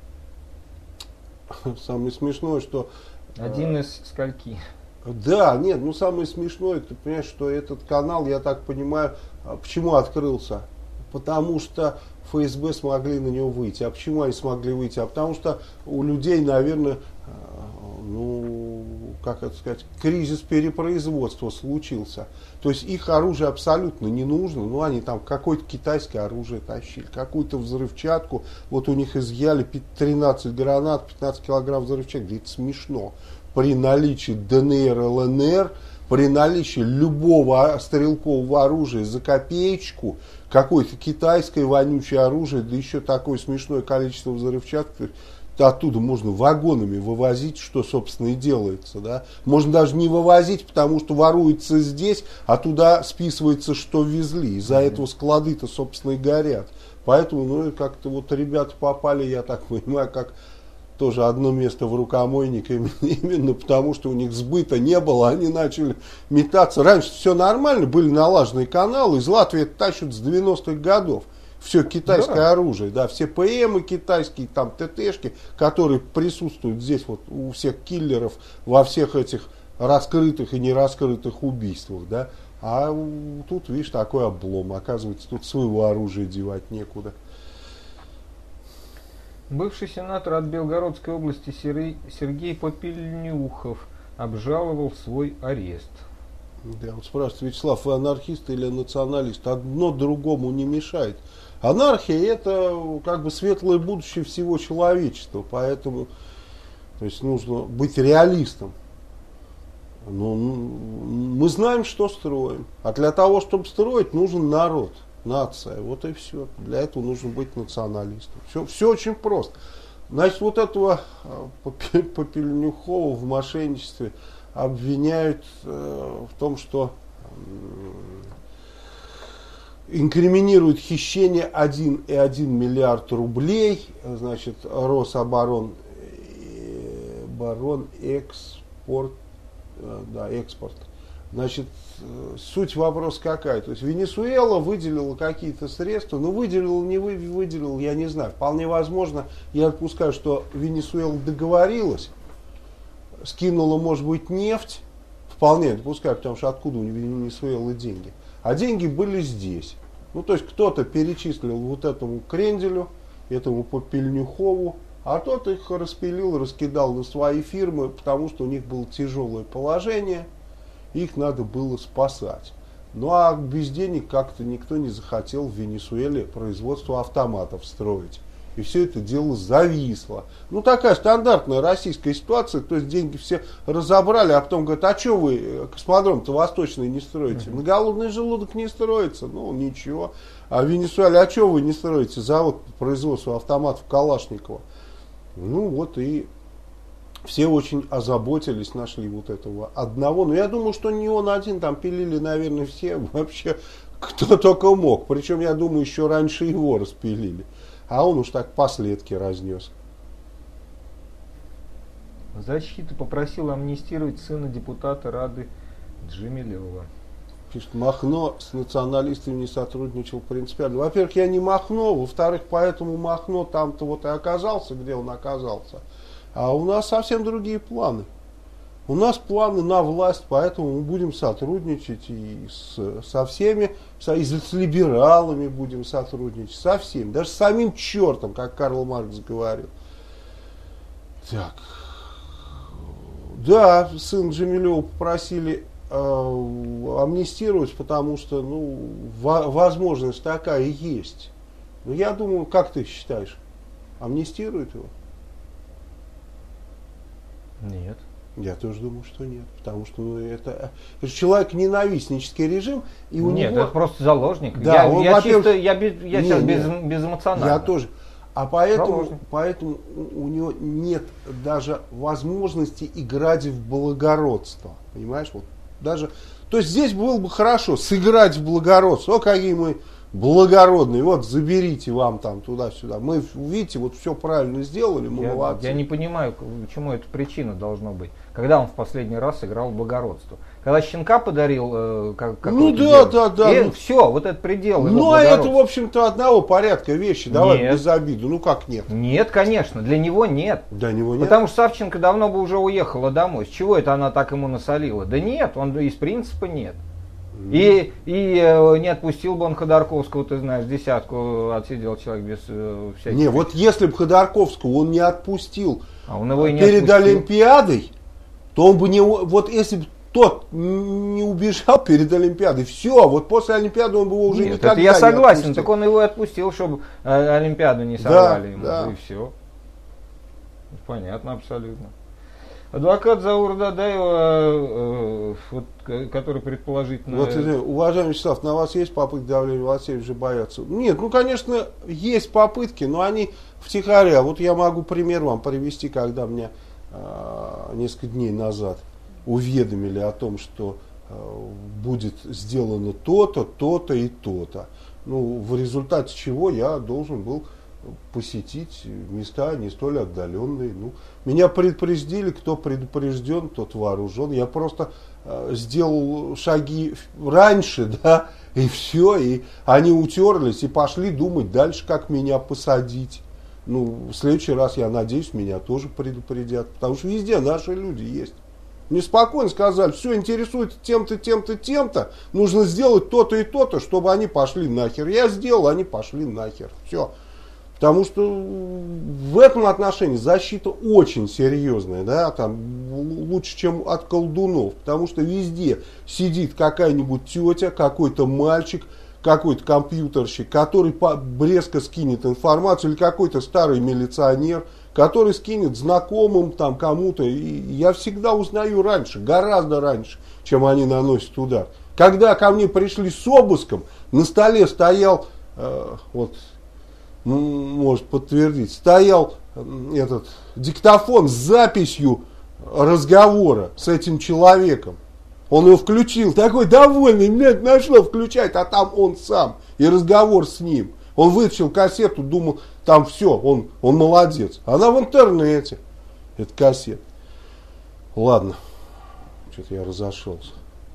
Самое смешное, что...
Один из скольки?
Да, нет, ну самое смешное, ты понимаешь, что этот канал, я так понимаю, почему открылся? Потому что ФСБ смогли на него выйти. А почему они смогли выйти? А потому что у людей, наверное, ну, как это сказать, кризис перепроизводства случился. То есть их оружие абсолютно не нужно. Ну, они там какое-то китайское оружие тащили, какую-то взрывчатку. Вот у них изъяли тринадцать гранат, пятнадцать килограмм взрывчатки. Говорит, смешно. При наличии ДНР, ЛНР, при наличии любого стрелкового оружия за копеечку, какое-то китайское вонючее оружие, да еще такое смешное количество взрывчатки, оттуда можно вагонами вывозить, что, собственно, и делается. Да? Можно даже не вывозить, потому что воруется здесь, а туда списывается, что везли. Из-за mm-hmm. этого склады-то, собственно, и горят. Поэтому, ну, как-то вот ребята попали, я так понимаю, как тоже одно место в рукомойник, именно, именно потому, что у них сбыта не было, они начали метаться. Раньше все нормально, были налаженные каналы, из Латвии это тащат с девяностых годов. все китайское
Да.
оружие, да, все ПМы китайские, там ТТшки, которые присутствуют здесь вот у всех киллеров во всех этих раскрытых и нераскрытых убийствах, да. А у- тут, видишь, такой облом. Оказывается, тут своего оружия девать некуда.
Бывший сенатор от Белгородской области Сергей Сергей Попельнюхов обжаловал свой арест.
Да, вот спрашивает Вячеслав, вы анархист или националист? Одно другому не мешает. Анархия это как бы светлое будущее всего человечества, поэтому то есть нужно быть реалистом. Ну, мы знаем, что строим. А для того, чтобы строить, нужен народ, нация. Вот и все. Для этого нужно быть националистом. Все, все очень просто. Значит, вот этого Попельнюхова в мошенничестве обвиняют э, в том, что э, инкриминируют хищение один и один миллиард рублей. Значит, Рособорон э, барон экспорт. Да, экспорт. Значит, суть вопроса какая? То есть Венесуэла выделила какие-то средства, но выделила, не вы, выделила, я не знаю. Вполне возможно, я допускаю, что Венесуэла договорилась, скинула, может быть, нефть. Вполне допускаю, потому что откуда у Венесуэлы деньги? А деньги были здесь. Ну, то есть кто-то перечислил вот этому кренделю, этому Попельнюхову, а тот их распилил, раскидал на свои фирмы, потому что у них было тяжелое положение, их надо было спасать. Ну а без денег как-то никто не захотел в Венесуэле производство автоматов строить. И все это дело зависло. Ну такая стандартная российская ситуация, то есть деньги все разобрали, а потом говорят, а что вы космодром-то восточный не строите? На голодный желудок не строится, ну ничего. А в Венесуэле, а что вы не строите завод по производству автоматов Калашникова? Ну вот и все очень озаботились, нашли вот этого одного. Но я думаю, что не он один, там пилили, наверное, все вообще, кто только мог. Причем, я думаю, еще раньше его распилили. А он уж так последки разнес.
Защита попросила амнистировать сына депутата Рады Джемилева.
Пишет, Махно с националистами не сотрудничал принципиально. Во-первых, я не Махно, во-вторых, поэтому Махно там-то вот и оказался, где он оказался. А у нас совсем другие планы. У нас планы на власть, поэтому мы будем сотрудничать и с, со всеми, со, и с либералами будем сотрудничать, со всеми, даже с самим чертом, как Карл Маркс говорил. Так. Да, сын Джемилева попросили амнистировать, потому что ну, возможность такая есть. Но я думаю, как ты считаешь, амнистируют его?
Нет.
Я тоже думаю, что нет. Потому что это, это человек-ненавистнический режим. И у
нет,
него...
это просто заложник.
Да,
я
он,
я, чисто, я, без, я
не,
сейчас
не,
без, безэмоционально.
Я тоже. А поэтому,
Заложник.
поэтому у него нет даже возможности играть в благородство. Понимаешь? Вот даже... То есть здесь было бы хорошо сыграть в благородство. О, какие мы благородные. Вот заберите вам там туда-сюда. Мы, видите, вот все правильно сделали, мы
я,
молодцы.
Я не понимаю, почему эта причина должна быть. Когда он в последний раз играл в благородство? Когда щенка подарил, э, как,
ну да, да, да.
И
ну,
все, вот это предел.
Ну а это, в общем-то, одного порядка вещи. Давай нет. Без обиды. Ну как нет?
Нет, конечно, для него нет.
Для него нет.
Потому что Савченко давно бы уже уехала домой. С чего это она так ему насолила? Да нет, он из принципа нет. И, и э, не отпустил бы он Ходорковского, ты знаешь, десятку отсидел человек без э, всяких...
Не, вот если бы Ходорковского он не отпустил
а он его и не
перед
отпустил.
Олимпиадой, то он бы не... Вот если бы тот не убежал перед Олимпиадой, все, вот после Олимпиады он бы его уже
Нет,
никогда
это я
не
согласен,
отпустил.
так он его и отпустил, чтобы э, Олимпиаду не сорвали
да,
ему,
да.
и все. Понятно абсолютно. Адвокат Заура Дадаева, э, вот, который предположительно...
Вот, уважаемый Вячеслав, на вас есть попытки давления властей, уже боятся? Нет, ну, конечно, есть попытки, но они втихаря. Вот я могу пример вам привести, когда меня э, несколько дней назад уведомили о том, что э, будет сделано то-то, то-то и то-то. Ну, в результате чего я должен был посетить места не столь отдаленные. Ну, меня предупредили, кто предупрежден, тот вооружен. Я просто э, сделал шаги раньше, да, И все, и они утерлись и пошли думать дальше, как меня посадить. Ну, в следующий раз, я надеюсь, меня тоже предупредят, потому что везде наши люди есть. Мне спокойно сказали, все интересует тем-то, тем-то, тем-то, нужно сделать то-то и то-то, чтобы они пошли нахер. Я сделал, они пошли нахер. Все. Потому что в этом отношении защита очень серьезная, да, там, лучше, чем от колдунов. Потому что везде сидит какая-нибудь тетя, какой-то мальчик, какой-то компьютерщик, который резко скинет информацию, или какой-то старый милиционер, который скинет знакомым там кому-то. И я всегда узнаю раньше, гораздо раньше, чем они наносят удар. Когда ко мне пришли с обыском, на столе стоял, э, вот, ну, может подтвердить, стоял э, этот диктофон с записью разговора с этим человеком. Он его включил, такой довольный, блядь, нашло включать, а там он сам, и разговор с ним. Он вытащил кассету, думал, там все, он, он молодец. Она в интернете, эта кассета. Ладно, что-то я разошелся.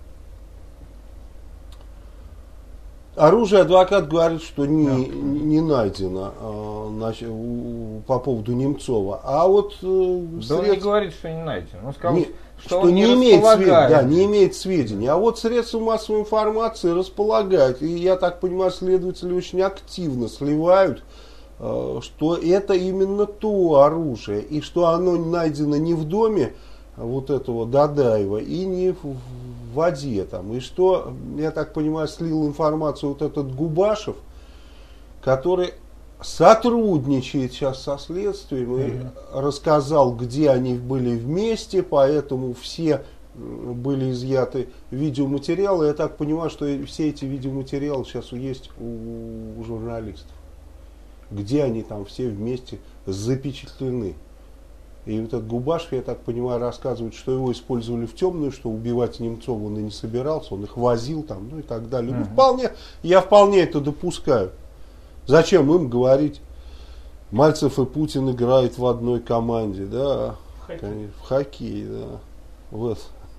Оружие адвокат говорит, что не, не найдено э, значит, у, по поводу Немцова. А вот э,
да
средств...
он не говорит, что не найдено. Он сказал,
не,
что,
что
он
не,
не
имеет свед...
располагает.
да, не имеет сведений. А вот средства массовой информации располагают. И я так понимаю, следователи очень активно сливают, э, что это именно то оружие. И что оно найдено не в доме вот этого Дадаева и не в, в воде там. И что, я так понимаю, слил информацию вот этот Губашев, который сотрудничает сейчас со следствием и mm-hmm. рассказал, где они были вместе, поэтому все были изъяты видеоматериалы. Я так понимаю, что все эти видеоматериалы сейчас есть у, у журналистов. Где они там все вместе запечатлены. И вот этот Губашев, я так понимаю, рассказывает, что его использовали в темную, что убивать Немцова он и не собирался, он их возил там, ну и так далее. Uh-huh. Ну, вполне, я вполне это допускаю. Зачем им говорить, Мальцев и Путин играют в одной команде, да? В хоккей, в хоккей, да. Вот.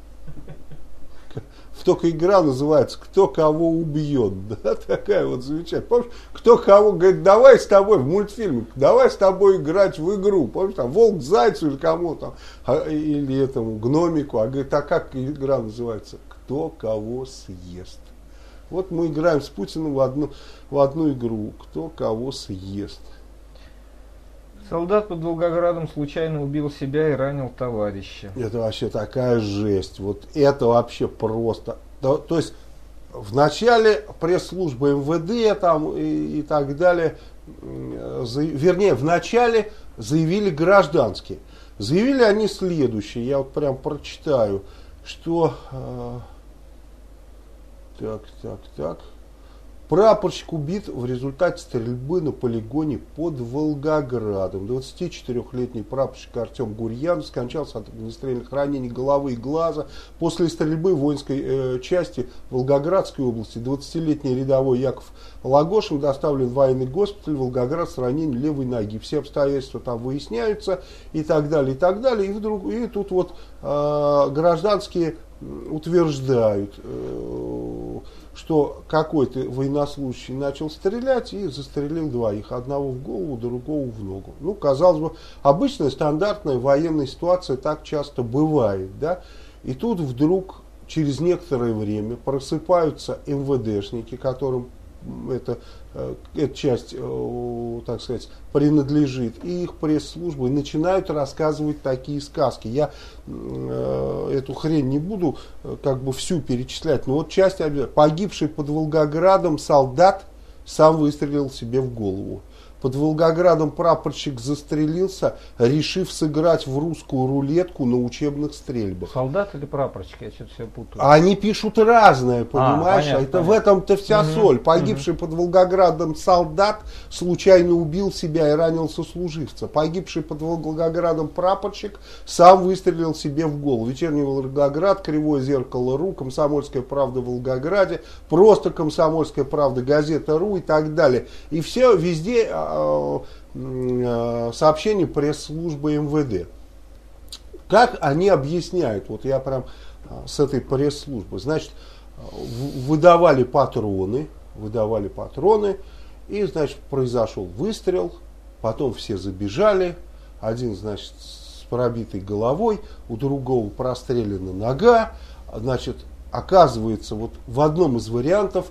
Только игра называется «Кто кого убьет». Да, такая вот замечательная. Помнишь, кто кого, говорит, давай с тобой в мультфильме, давай с тобой играть в игру. Помнишь, там, волк зайцу или кому там, а, или этому гномику. А говорит, а как игра называется? «Кто кого съест». Вот мы играем с Путиным в одну, в одну игру. Кто кого съест.
Солдат под Волгоградом случайно убил себя и ранил товарища.
Это вообще такая жесть. Вот это вообще просто. То, то есть в начале пресс-службы эм вэ дэ там и, и так далее, за, вернее, в начале заявили гражданские. Заявили они следующее. Я вот прям прочитаю, что э, так, так, так. Прапорщик убит в результате стрельбы на полигоне под Волгоградом. двадцатичетырёхлетний прапорщик Артем Гурьянов скончался от огнестрельных ранений головы и глаза. После стрельбы в воинской э, части Волгоградской области двадцатилетний рядовой Яков Лагошин доставлен в военный госпиталь Волгоград с ранением левой ноги. Все обстоятельства там выясняются и так далее, и так далее. И, вдруг, и тут вот э, гражданские утверждают, э, что какой-то военнослужащий начал стрелять и застрелил двоих. Одного в голову, другого в ногу. Ну, казалось бы, обычная стандартная военная ситуация, так часто бывает. Да? И тут вдруг через некоторое время просыпаются эм вэ дэшники, которым это, эта часть, так сказать, принадлежит, и их пресс-службы начинают рассказывать такие сказки. Я э, эту хрень не буду как бы всю перечислять, но вот часть, погибший под Волгоградом солдат сам выстрелил себе в голову. Под Волгоградом прапорщик застрелился, решив сыграть в русскую рулетку на учебных стрельбах.
Солдат или прапорщик? Я что-то все путаю.
Они пишут разное, понимаешь?
А, понятно,
это
понятно.
В этом-то вся угу, соль. Погибший угу. под Волгоградом солдат случайно убил себя и ранил сослуживца. Погибший под Волгоградом прапорщик сам выстрелил себе в голову. Вечерний Волгоград, Кривое зеркало РУ, Комсомольская правда в Волгограде, просто Комсомольская правда, газета РУ и так далее. И все везде сообщение пресс-службы эм вэ дэ. Как они объясняют, вот я прям с этой пресс-службы, значит, выдавали патроны, выдавали патроны, и, значит, произошел выстрел, потом все забежали, один, значит, с пробитой головой, у другого прострелена нога, значит, оказывается, вот в одном из вариантов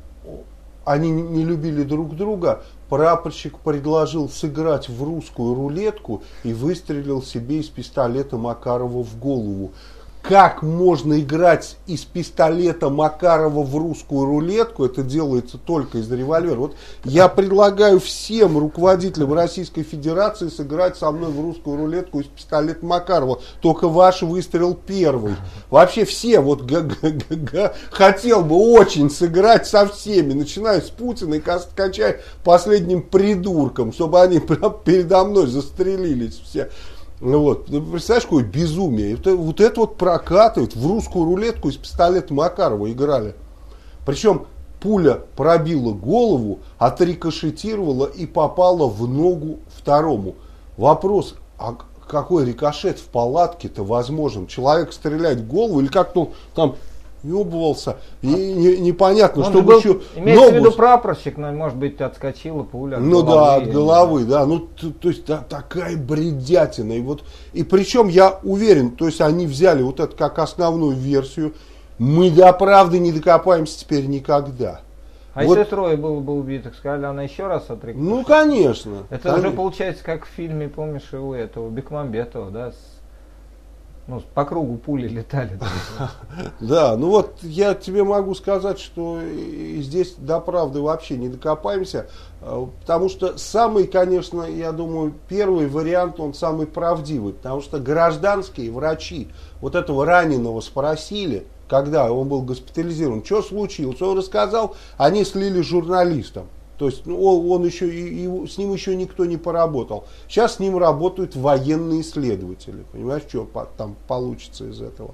они не любили друг друга, прапорщик предложил сыграть в русскую рулетку и выстрелил себе из пистолета Макарова в голову. Как можно играть из пистолета Макарова в русскую рулетку? Это делается только из револьвера. Вот я предлагаю всем руководителям Российской Федерации сыграть со мной в русскую рулетку из пистолета Макарова. Только ваш выстрел первый. Вообще все, вот г -г -г хотел бы очень сыграть со всеми, начиная с Путина и кончая последним придурком, чтобы они прям передо мной застрелились все. Ну вот, представляешь, какое безумие. Это, вот это вот прокатывает. В русскую рулетку из пистолета Макарова играли. Причем пуля пробила голову, отрикошетировала и попала в ногу второму. Вопрос, а какой рикошет в палатке-то возможен? Человек стреляет в голову или как-то там ёбывался, и не, непонятно,
Он
чтобы
был,
еще
имеется
ногу...
в виду прапорщик, но, может быть, отскочила пуля от
Ну
головы,
да, от головы, да. Ну, то, то есть да, такая бредятина. И, вот, и причем я уверен, то есть они взяли вот это как основную версию. Мы до правды не докопаемся теперь никогда.
А вот. Если трое было бы убитых, сказали, она еще раз отрекла?
Ну, конечно.
Это
конечно.
уже получается как в фильме, помнишь, у этого Бекмамбетова, да, с... Ну, по кругу пули летали.
Да, ну вот я тебе могу сказать, что здесь до правды вообще не докопаемся, потому что самый, конечно, я думаю, первый вариант, он самый правдивый, потому что гражданские врачи вот этого раненого спросили, когда он был госпитализирован, что случилось, он рассказал, они слили журналистам. То есть ну, он, он еще, и, и с ним еще никто не поработал. Сейчас с ним работают военные исследователи. Понимаешь, что по, там получится из этого?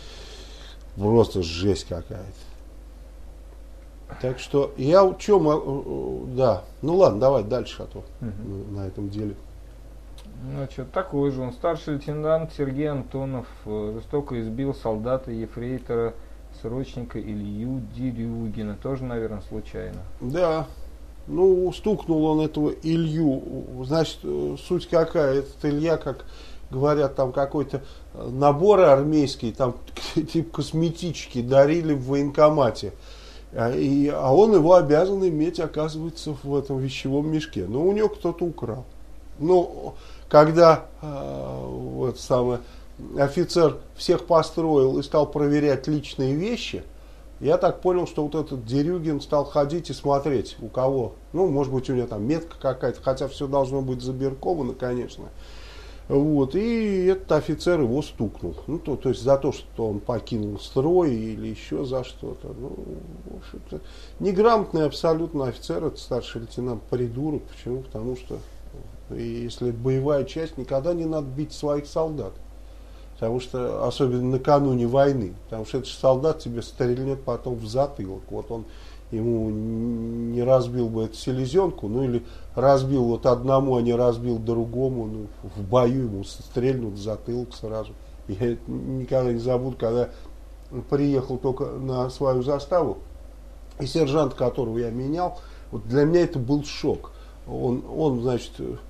Просто жесть какая-то. Так что я что, да. Ну ладно, давай дальше, а то угу. на этом деле.
Ну что, такой же он. Старший лейтенант Сергей Антонов жестоко избил солдата ефрейтора срочника Илью Дерюгина. Тоже, наверное, случайно.
Да. Ну, стукнул он этого Илью. Значит, суть какая? Этот Илья, как говорят, там какой-то набор армейский, там типа косметички дарили в военкомате. И, а он его обязан иметь, оказывается, в этом вещевом мешке. Но у него кто-то украл. Ну, когда э, вот самый офицер всех построил и стал проверять личные вещи, я так понял, что вот этот Дерюгин стал ходить и смотреть, у кого. Ну, может быть, у него там метка какая-то, хотя все должно быть забирковано, конечно. Вот, и этот офицер его стукнул. Ну, то, то есть за то, что он покинул строй или еще за что-то. Ну, в общем-то, неграмотный абсолютно офицер, это старший лейтенант, придурок. Почему? Потому что если боевая часть, никогда не надо бить своих солдат. Потому что, особенно накануне войны, потому что этот солдат тебе стрельнет потом в затылок. Вот он ему не разбил бы эту селезенку, ну или разбил вот одному, а не разбил другому, ну, в бою ему стрельнут в затылок сразу. Я никогда не забуду, когда приехал только на свою заставу, и сержант, которого я менял, вот для меня это был шок. Он, он значит,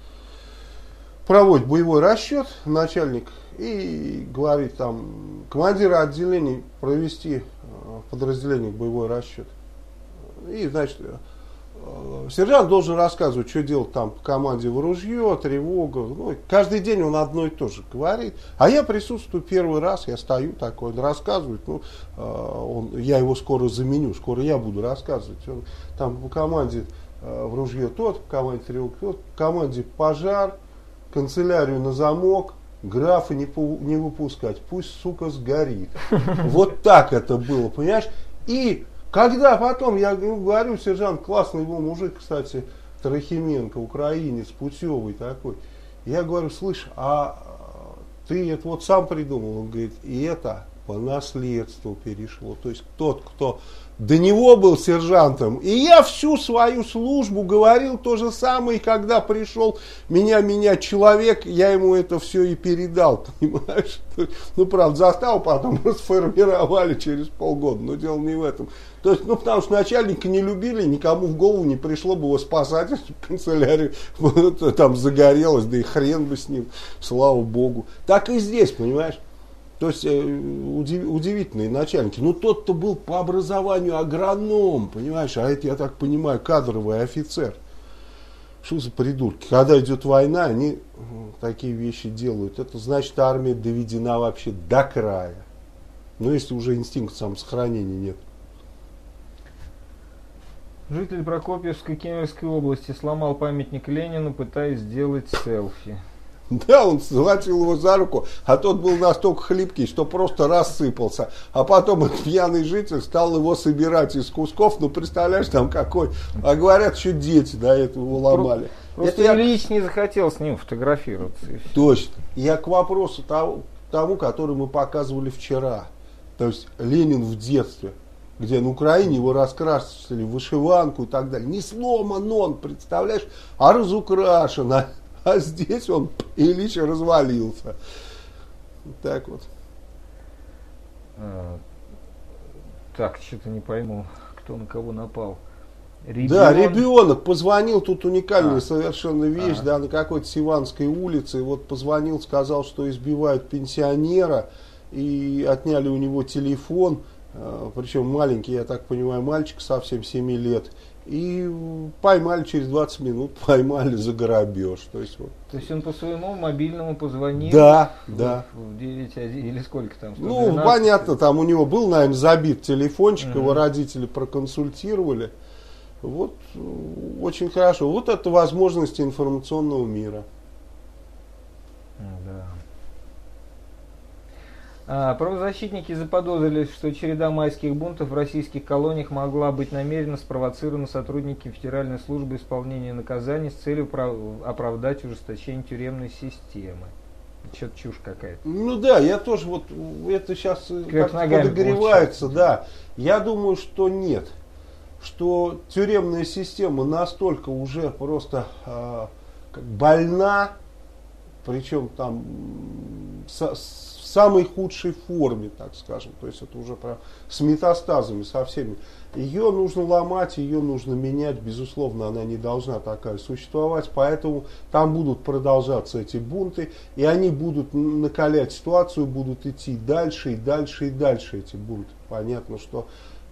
проводит боевой расчет, начальник, и говорит там, командира отделений провести в подразделениях боевой расчет. И, значит, сержант должен рассказывать, что делать там по команде в ружье, тревога. Ну, каждый день он одно и то же говорит. А я присутствую первый раз, я стою такой, он рассказывает. Ну, он, я его скоро заменю, скоро я буду рассказывать. Он, там по команде в ружье тот, по команде тревога тот, по команде пожар, канцелярию на замок, графа не, не выпускать, пусть, сука, сгорит. Вот так это было, понимаешь? И когда потом, я говорю, сержант, классный был мужик, кстати, Трохименко, украинец, путевый такой. Я говорю, слышь, а ты это вот сам придумал? Он говорит, и это по наследству перешло. То есть тот, кто до него был сержантом. И я всю свою службу говорил то же самое, и когда пришел меня менять человек, я ему это все и передал, понимаешь? Ну, правда, заставу потом расформировали через полгода, но дело не в этом. То есть, ну, потому что начальника не любили, никому в голову не пришло бы его спасать, если канцелярия там загорелась, да и хрен бы с ним, слава богу. Так и здесь, понимаешь? То есть э, удив, удивительные начальники. Ну, тот, кто был по образованию агроном, понимаешь, а это, я так понимаю, кадровый офицер. Что за придурки? Когда идет война, они такие вещи делают. Это значит, армия доведена вообще до края. Ну, если уже инстинкт самосохранения нет.
Житель Прокопьевской Кемеровской области сломал памятник Ленину, пытаясь сделать селфи.
Да, он схватил его за руку, а тот был настолько хлипкий, что просто рассыпался. А потом этот пьяный житель стал его собирать из кусков. Ну, представляешь, там какой. А говорят, что дети до этого ломали.
Просто
Это
Ильич
я...
не захотел с ним фотографироваться.
Точно. Я к вопросу того, тому, который мы показывали вчера. То есть Ленин в детстве, где на Украине его раскрасили в вышиванку и так далее. Не сломан он, представляешь, а разукрашен. А, а здесь он, Ильич, развалился. Так вот.
А, так, что-то не пойму, кто на кого напал. Ребенок.
Да, ребенок позвонил, тут уникальная
а.
совершенно вещь, а. да, на какой-то Сиванской улице. И вот позвонил, сказал, что избивают пенсионера и отняли у него телефон. Причем маленький, я так понимаю, мальчик совсем семи лет. И поймали через двадцать минут, поймали за грабеж. То есть, вот.
То есть он по своему мобильному позвонил?
Да, в, да.
В девять один или сколько там? сто двенадцать?
Ну, понятно, там у него был, наверное, забит телефончик, mm-hmm. его родители проконсультировали. Вот, очень хорошо. Вот это возможности информационного мира.
Да. А, правозащитники заподозрили, что череда майских бунтов в российских колониях могла быть намеренно спровоцирована сотрудниками Федеральной службы исполнения наказаний с целью прав... оправдать ужесточение тюремной системы. Что-то чушь какая-то.
Ну да, я тоже вот, это сейчас подогревается, да. Я думаю, что нет. Что тюремная система настолько уже просто э, как больна, причем там со, в самой худшей форме, так скажем, то есть это уже прям с метастазами, со всеми. Ее нужно ломать, ее нужно менять, безусловно, она не должна такая существовать, поэтому там будут продолжаться эти бунты, и они будут накалять ситуацию, будут идти дальше и дальше и дальше эти бунты. Понятно, что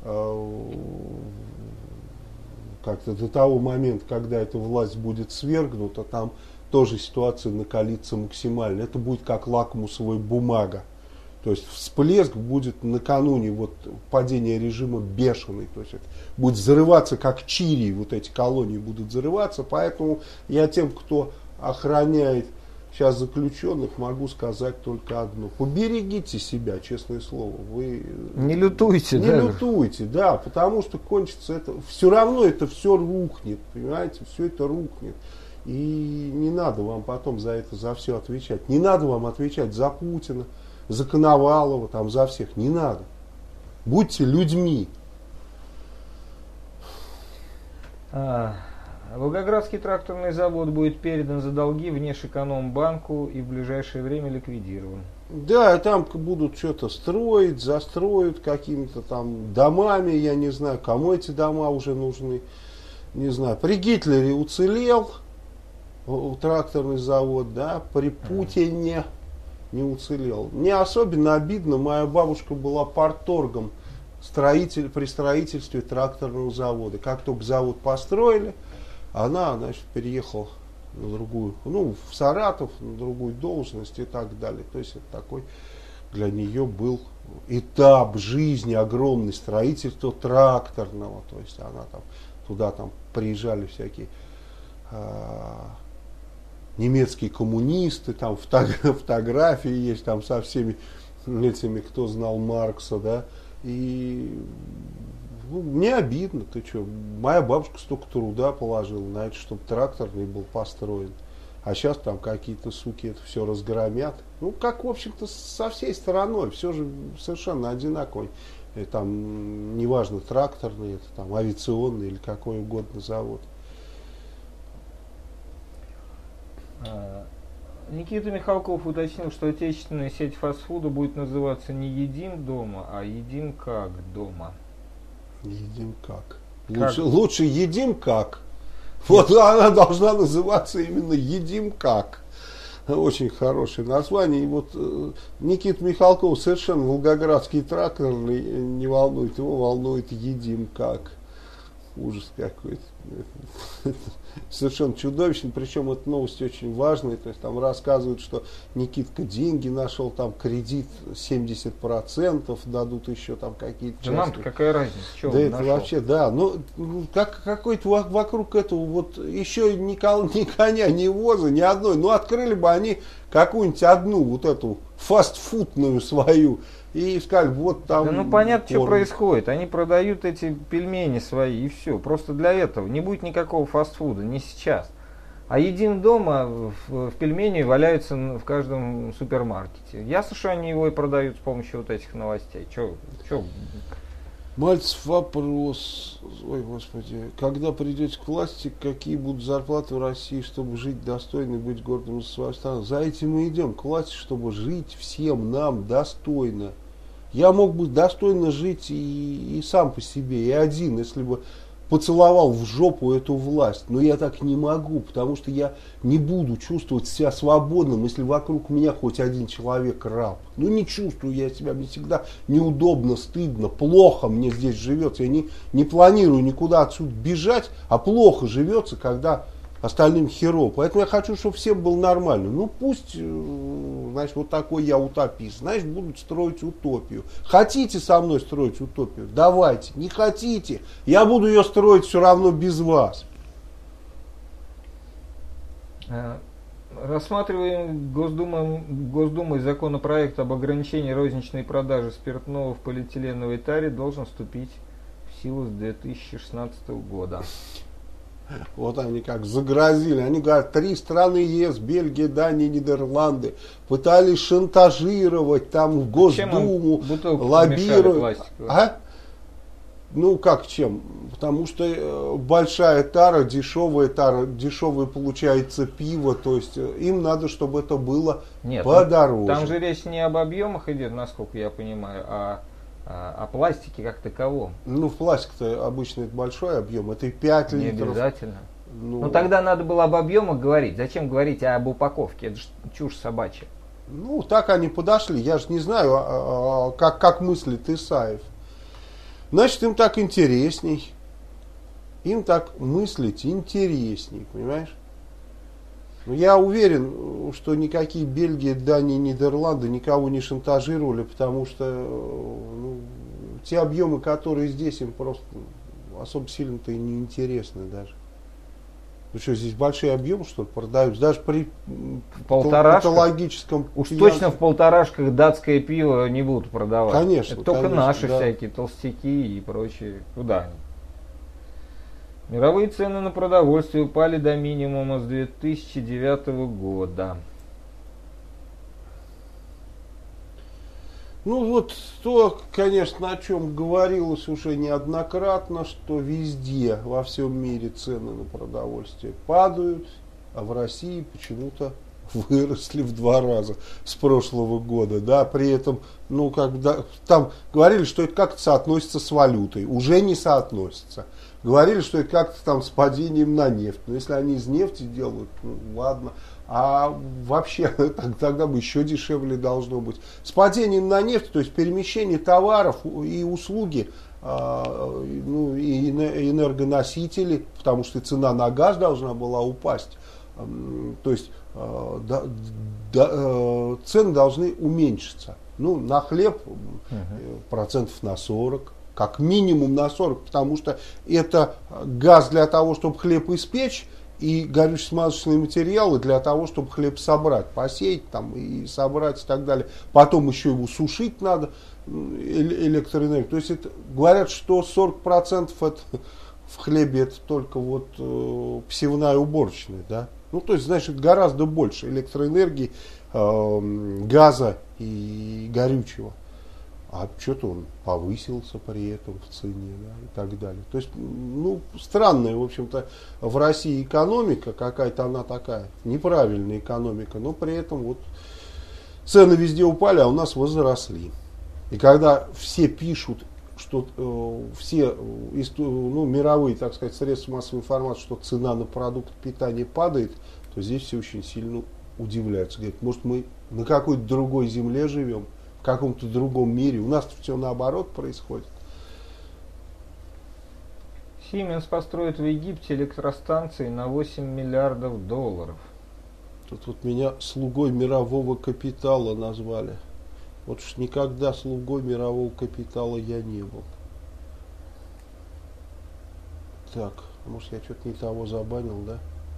как-то до того момента, когда эта власть будет свергнута, там тоже ситуация накалится максимально. Это будет как лакмусовая бумага. То есть всплеск будет накануне вот падения режима бешеный. То есть это будет взрываться как чири, вот эти колонии будут взрываться. Поэтому я тем, кто охраняет сейчас заключенных, могу сказать только одно. Поберегите себя, честное слово. Вы
не лютуйте,
не
да?
Не лютуйте, да, потому что кончится это. Все равно это все рухнет, понимаете, все это рухнет. И не надо вам потом за это, за все отвечать. Не надо вам отвечать за Путина, за Коновалова, там, за всех. Не надо. Будьте людьми.
А, Волгоградский тракторный завод будет передан за долги Внешэкономбанку и в ближайшее время ликвидирован.
Да, там будут что-то строить, застроят какими-то там домами, я не знаю, кому эти дома уже нужны. Не знаю. При Гитлере уцелел тракторный завод, да, при Путине не уцелел. Мне особенно обидно, моя бабушка была парторгом строитель, при строительстве тракторного завода. Как только завод построили, она, значит, переехала на другую, ну, в Саратов, на другую должность и так далее. То есть это такой для нее был этап жизни огромный, строительство тракторного. То есть она там, туда там приезжали всякие а, немецкие коммунисты, там фото- фотографии есть там со всеми этими, кто знал Маркса, да, и ну, мне обидно, ты что, моя бабушка столько труда положила на это, чтобы тракторный был построен. а сейчас там какие-то суки это все разгромят. Ну, как, в общем-то, со всей стороной, все же совершенно одинаково. И там, неважно, тракторный, это там авиационный или какой угодно завод.
Никита Михалков уточнил, что отечественная сеть фастфуда будет называться не «Едим дома», а «Едим как дома».
Едим как.
как?
Лучше, лучше едим как. Вот она должна называться именно «Едим как». Очень хорошее название. И вот э, Никита Михалков совершенно волгоградский тракторный не волнует. Его волнует «Едим как». Ужас какой-то. Совершенно чудовищно. Причем эта новость очень важная. То есть там рассказывают, что Никитка деньги нашел, там кредит семьдесят процентов дадут еще там какие-то.
Да нам-то какая разница, что
да
он
это
нашел?
вообще, да. Ну, как, какой-то вокруг этого вот еще ни, ни коня, ни воза, ни одной. Ну, открыли бы они какую-нибудь одну вот эту фастфудную свою и сказали, вот там...
Да ну понятно,
корм.
что происходит. Они продают эти пельмени свои и все. Просто для этого. Не будет никакого фастфуда, не сейчас. А «Едим дома» в, в пельмени валяются в каждом супермаркете. Ясно, что они его и продают с помощью вот этих новостей. Че? Че?
Мальцев, вопрос. Ой, господи. Когда придете к власти, какие будут зарплаты в России, чтобы жить достойно и быть гордым за свою страну? За этим мы идем к власти, чтобы жить всем нам достойно. Я мог бы достойно жить и, и сам по себе, и один, если бы поцеловал в жопу эту власть. Но я так не могу, потому что я не буду чувствовать себя свободным, если вокруг меня хоть один человек раб. Ну не чувствую я себя, мне всегда неудобно, стыдно, плохо мне здесь живется. Я не, не планирую никуда отсюда бежать, а плохо живется, когда остальным херово. Поэтому я хочу, чтобы всем было нормально. Ну пусть, значит, вот такой я утопист. Значит, будут строить утопию. Хотите со мной строить утопию? Давайте. Не хотите? Я буду ее строить все равно без вас.
Рассматриваем Госдумой, Госдумой законопроект об ограничении розничной продажи спиртного в полиэтиленовой таре должен вступить в силу с две тысячи шестнадцатого года.
Вот они как загрозили. Они говорят, три страны ЕС, Бельгия, Дания, Нидерланды пытались шантажировать там в Госдуму, лоббировать. А? Ну как чем? Потому что большая тара, дешевая тара, дешевое получается пиво, то есть им надо, чтобы это было Нет, подороже.
Там же речь не об объемах идет, насколько я понимаю, а о пластике как таковом.
Ну, в пластик-то обычно это большой объем, это и пять
не
литров.
Не обязательно. Ну, ну, тогда надо было об объемах говорить. Зачем говорить об упаковке? Это же чушь собачья.
Ну, так они подошли. Я же не знаю, а, а, как, как мыслит Исаев. Значит, им так интересней. Им так мыслить интересней, понимаешь? Но я уверен, что никакие Бельгии, Дания, Нидерланды никого не шантажировали, потому что ну, те объемы, которые здесь, им просто особо сильно-то и не интересны даже. Ну что, здесь большие объемы, что ли, продаются? Даже при патологическом...
Уж пьянстве. Точно в полторашках датское пиво не будут продавать.
Конечно.
Это только
конечно,
наши
да.
всякие толстяки и прочие. Куда они? Мировые цены на продовольствие упали до минимума с две тысячи девятого года.
Ну вот то, конечно, о чем говорилось уже неоднократно, что везде, во всем мире цены на продовольствие падают, а в России почему-то выросли в два раза с прошлого года. Да, при этом, ну, как бы, да, там говорили, что это как-то соотносится с валютой. Уже не соотносится. Говорили, что это как-то там с падением на нефть. Но если они из нефти делают, ну ладно. А вообще тогда бы еще дешевле должно быть. С падением на нефть, то есть перемещение товаров и услуги, ну, и энергоносителей, потому что цена на газ должна была упасть. То есть да, да, цены должны уменьшиться. Ну, на хлеб процентов на сорок. Как минимум на сорок, потому что это газ для того, чтобы хлеб испечь, и горюче-смазочные материалы для того, чтобы хлеб собрать, посеять там и собрать и так далее. Потом еще его сушить надо, электроэнергию. То есть это, говорят, что сорок процентов это, в хлебе это только вот э, посевная уборочная, да. Ну, то есть, значит, гораздо больше электроэнергии, э, газа и горючего. А что-то он повысился при этом в цене, да, и так далее. То есть, ну, странная, в общем-то, в России экономика, какая-то она такая, неправильная экономика, но при этом вот цены везде упали, а у нас возросли. И когда все пишут, что э, все э, ну, мировые, так сказать, средства массовой информации, что цена на продукты питания падает, то здесь все очень сильно удивляются. Говорят, может, мы на какой-то другой земле живем, в каком-то другом мире. У нас все наоборот происходит.
Siemens построит в Египте электростанции на восемь миллиардов долларов.
Тут вот меня слугой мирового капитала назвали. Вот уж никогда слугой мирового капитала я не был. Так, может, я что-то не того забанил, да?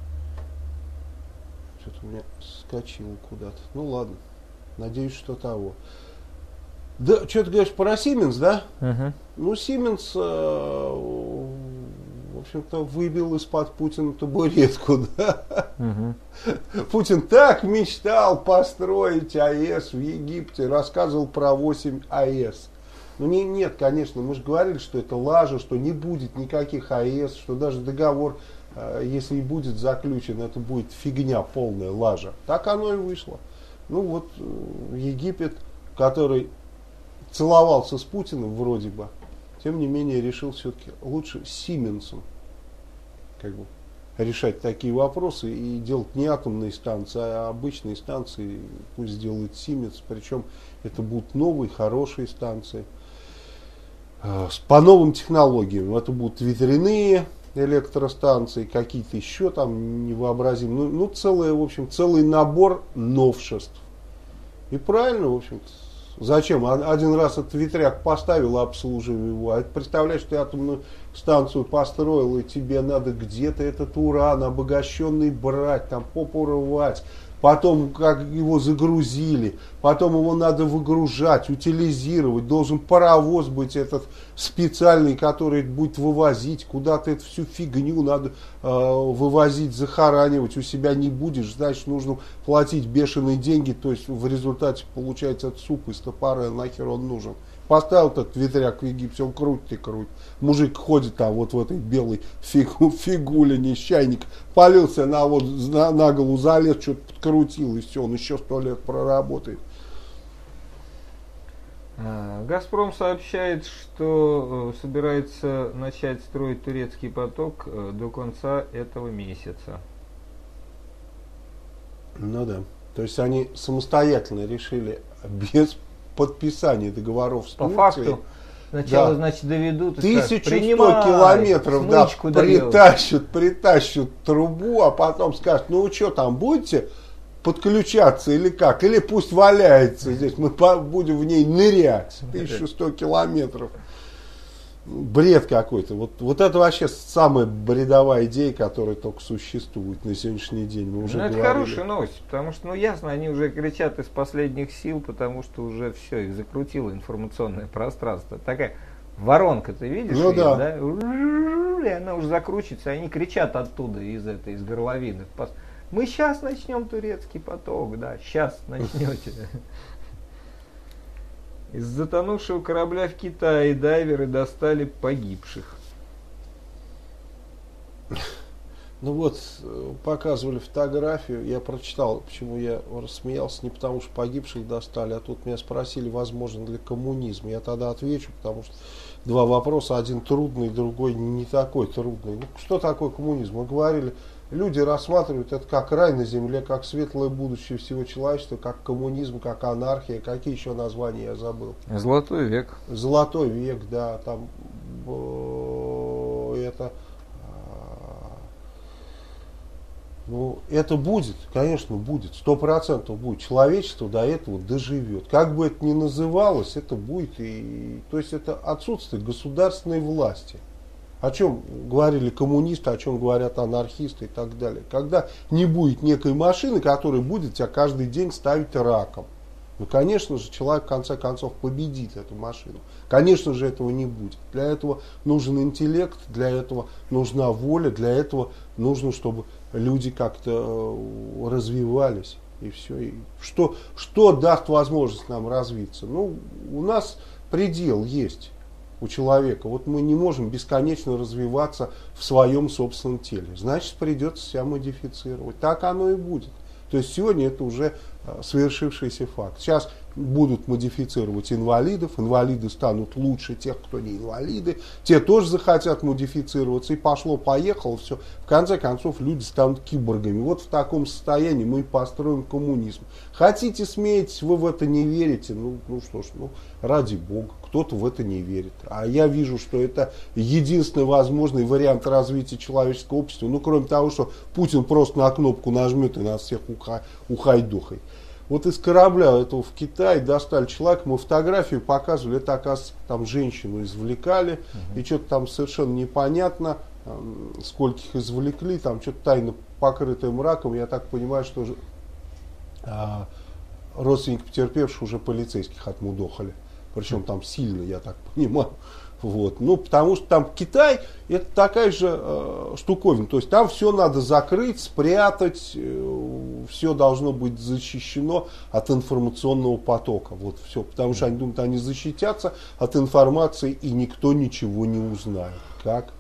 Что-то у меня скочило куда-то. Ну ладно, надеюсь, что того. Да, что ты говоришь про Siemens, да?
Угу.
Ну, Siemens, э, в общем-то, выбил из-под Путина табуретку, да? Угу. Путин так мечтал построить АЭС в Египте, рассказывал про восемь АЭС. Ну, не, нет, конечно, мы же говорили, что это лажа, что не будет никаких АЭС, что даже договор, э, если и будет заключен, это будет фигня полная, лажа. Так оно и вышло. Ну, вот э, Египет, который целовался с Путиным вроде бы, тем не менее решил все-таки лучше с Сименсом как бы решать такие вопросы и делать не атомные станции, а обычные станции пусть делает Siemens, причем это будут новые, хорошие станции э, по новым технологиям. Это будут ветряные электростанции, какие-то еще там невообразимые, ну, ну целый, в общем, целый набор новшеств. И правильно, в общем-то. Зачем? Один раз этот ветряк поставил, обслуживай его. А представляешь, ты атомную станцию построил, и тебе надо где-то этот уран обогащенный брать, там попу рвать. Потом, как его загрузили, потом его надо выгружать, утилизировать. Должен паровоз быть этот специальный, который будет вывозить. Куда-то эту всю фигню надо э, вывозить, захоранивать. У себя не будешь, значит, нужно платить бешеные деньги. То есть, в результате получается этот суп из топора, нахер он нужен. Поставил этот ветряк в Египте, он крутит и крутит. Мужик ходит там вот в этой белой фигу, фигуле, несчайник, полился на, вот, на, на голову, залез, что-то подкрутил, и все, он еще сто лет проработает.
«Газпром» сообщает, что собирается начать строить турецкий поток до конца этого месяца. Ну да. То есть они самостоятельно решили без подписания договоров с Турцией. По факту. Сначала, да, значит, доведут и тысячу сто километров, да, притащат, притащат трубу, а потом скажут, ну вы что там, будете подключаться или как? Или пусть валяется здесь, мы будем в ней нырять. тысячу сто километров. Бред какой-то. Вот, вот это вообще самая бредовая идея, которая только существует на сегодняшний день. Мы уже ну, это
говорили.
Хорошая новость, потому что, ну, ясно, они уже кричат из последних сил, потому что уже все, их закрутило информационное пространство. Такая воронка, ты видишь? Ну, ее, да. да? И она уже закручивается, они кричат оттуда, из этой, из горловины. Мы сейчас начнем турецкий поток, да, сейчас начнете. Из затонувшего корабля в Китае дайверы достали погибших.
Ну вот, показывали фотографию, я прочитал, почему я рассмеялся, не потому что погибших достали, а тут меня спросили, возможно ли коммунизм. Я тогда отвечу, потому что два вопроса, один трудный, другой не такой трудный. Ну, что такое коммунизм? Мы говорили, люди рассматривают это как рай на земле, как светлое будущее всего человечества, как коммунизм, как анархия. Какие еще названия я забыл?
Золотой век.
Золотой век, да. Там э, это, э, ну, это будет, конечно, будет. Сто процентов будет. Человечество до этого доживет. Как бы это ни называлось, это будет. И, то есть это отсутствие государственной власти. О чем говорили коммунисты, о чем говорят анархисты и так далее. Когда не будет некой машины, которая будет тебя каждый день ставить раком. Ну, конечно же, человек в конце концов победит эту машину. Конечно же, этого не будет. Для этого нужен интеллект, для этого нужна воля, для этого нужно, чтобы люди как-то развивались. И все. И что, что даст возможность нам развиться? Ну, у нас предел есть у человека. Вот мы не можем бесконечно развиваться в своем собственном теле. Значит, придется себя модифицировать. Так оно и будет. То есть сегодня это уже свершившийся факт. Сейчас будут модифицировать инвалидов, инвалиды станут лучше тех, кто не инвалиды, те тоже захотят модифицироваться, и пошло-поехало, все. В конце концов люди станут киборгами. Вот в таком состоянии мы построим коммунизм. Хотите, смеетесь, вы в это не верите, ну, ну что ж, ну ради бога, кто-то в это не верит. А я вижу, что это единственный возможный вариант развития человеческого общества, ну кроме того, что Путин просто на кнопку нажмет и нас всех уха, ухайдухай. Вот из корабля этого в Китае достали человека, мы фотографию показывали, это, оказывается, там женщину извлекали, uh-huh. и что-то там совершенно непонятно, э, скольких извлекли, там что-то тайно покрытое мраком, я так понимаю, что же, э, родственники потерпевших уже полицейских отмудохали, причем uh-huh. там сильно, я так понимаю. Вот. Ну, потому что там Китай это такая же э, штуковина. То есть там все надо закрыть, спрятать, э, все должно быть защищено от информационного потока. Вот все. Потому что они думают, они защитятся от информации, и никто ничего не узнает. Как?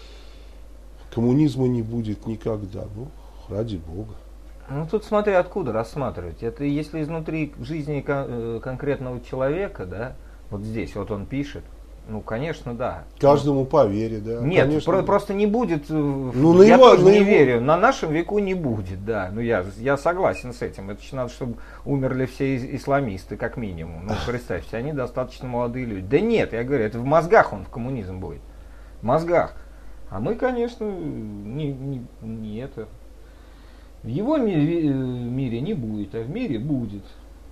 Коммунизма не будет никогда. Ну, ради бога.
Ну, тут смотри, откуда рассматривать. Это если изнутри жизни кон- конкретного человека, да, вот здесь вот он пишет. Ну, конечно, да.
Каждому по вере, да.
Нет,
конечно,
про-
да.
просто не будет.
Ну,
я
на его,
тоже
на
не
его...
верю. На нашем веку не будет, да. Ну, я, я согласен с этим. Это же надо, чтобы умерли все исламисты, как минимум. Ну, представьте, они достаточно молодые люди. Да нет, я говорю, это в мозгах он в коммунизм будет. В мозгах. А мы, конечно, не, не, не это. В его ми- мире не будет, а в мире будет.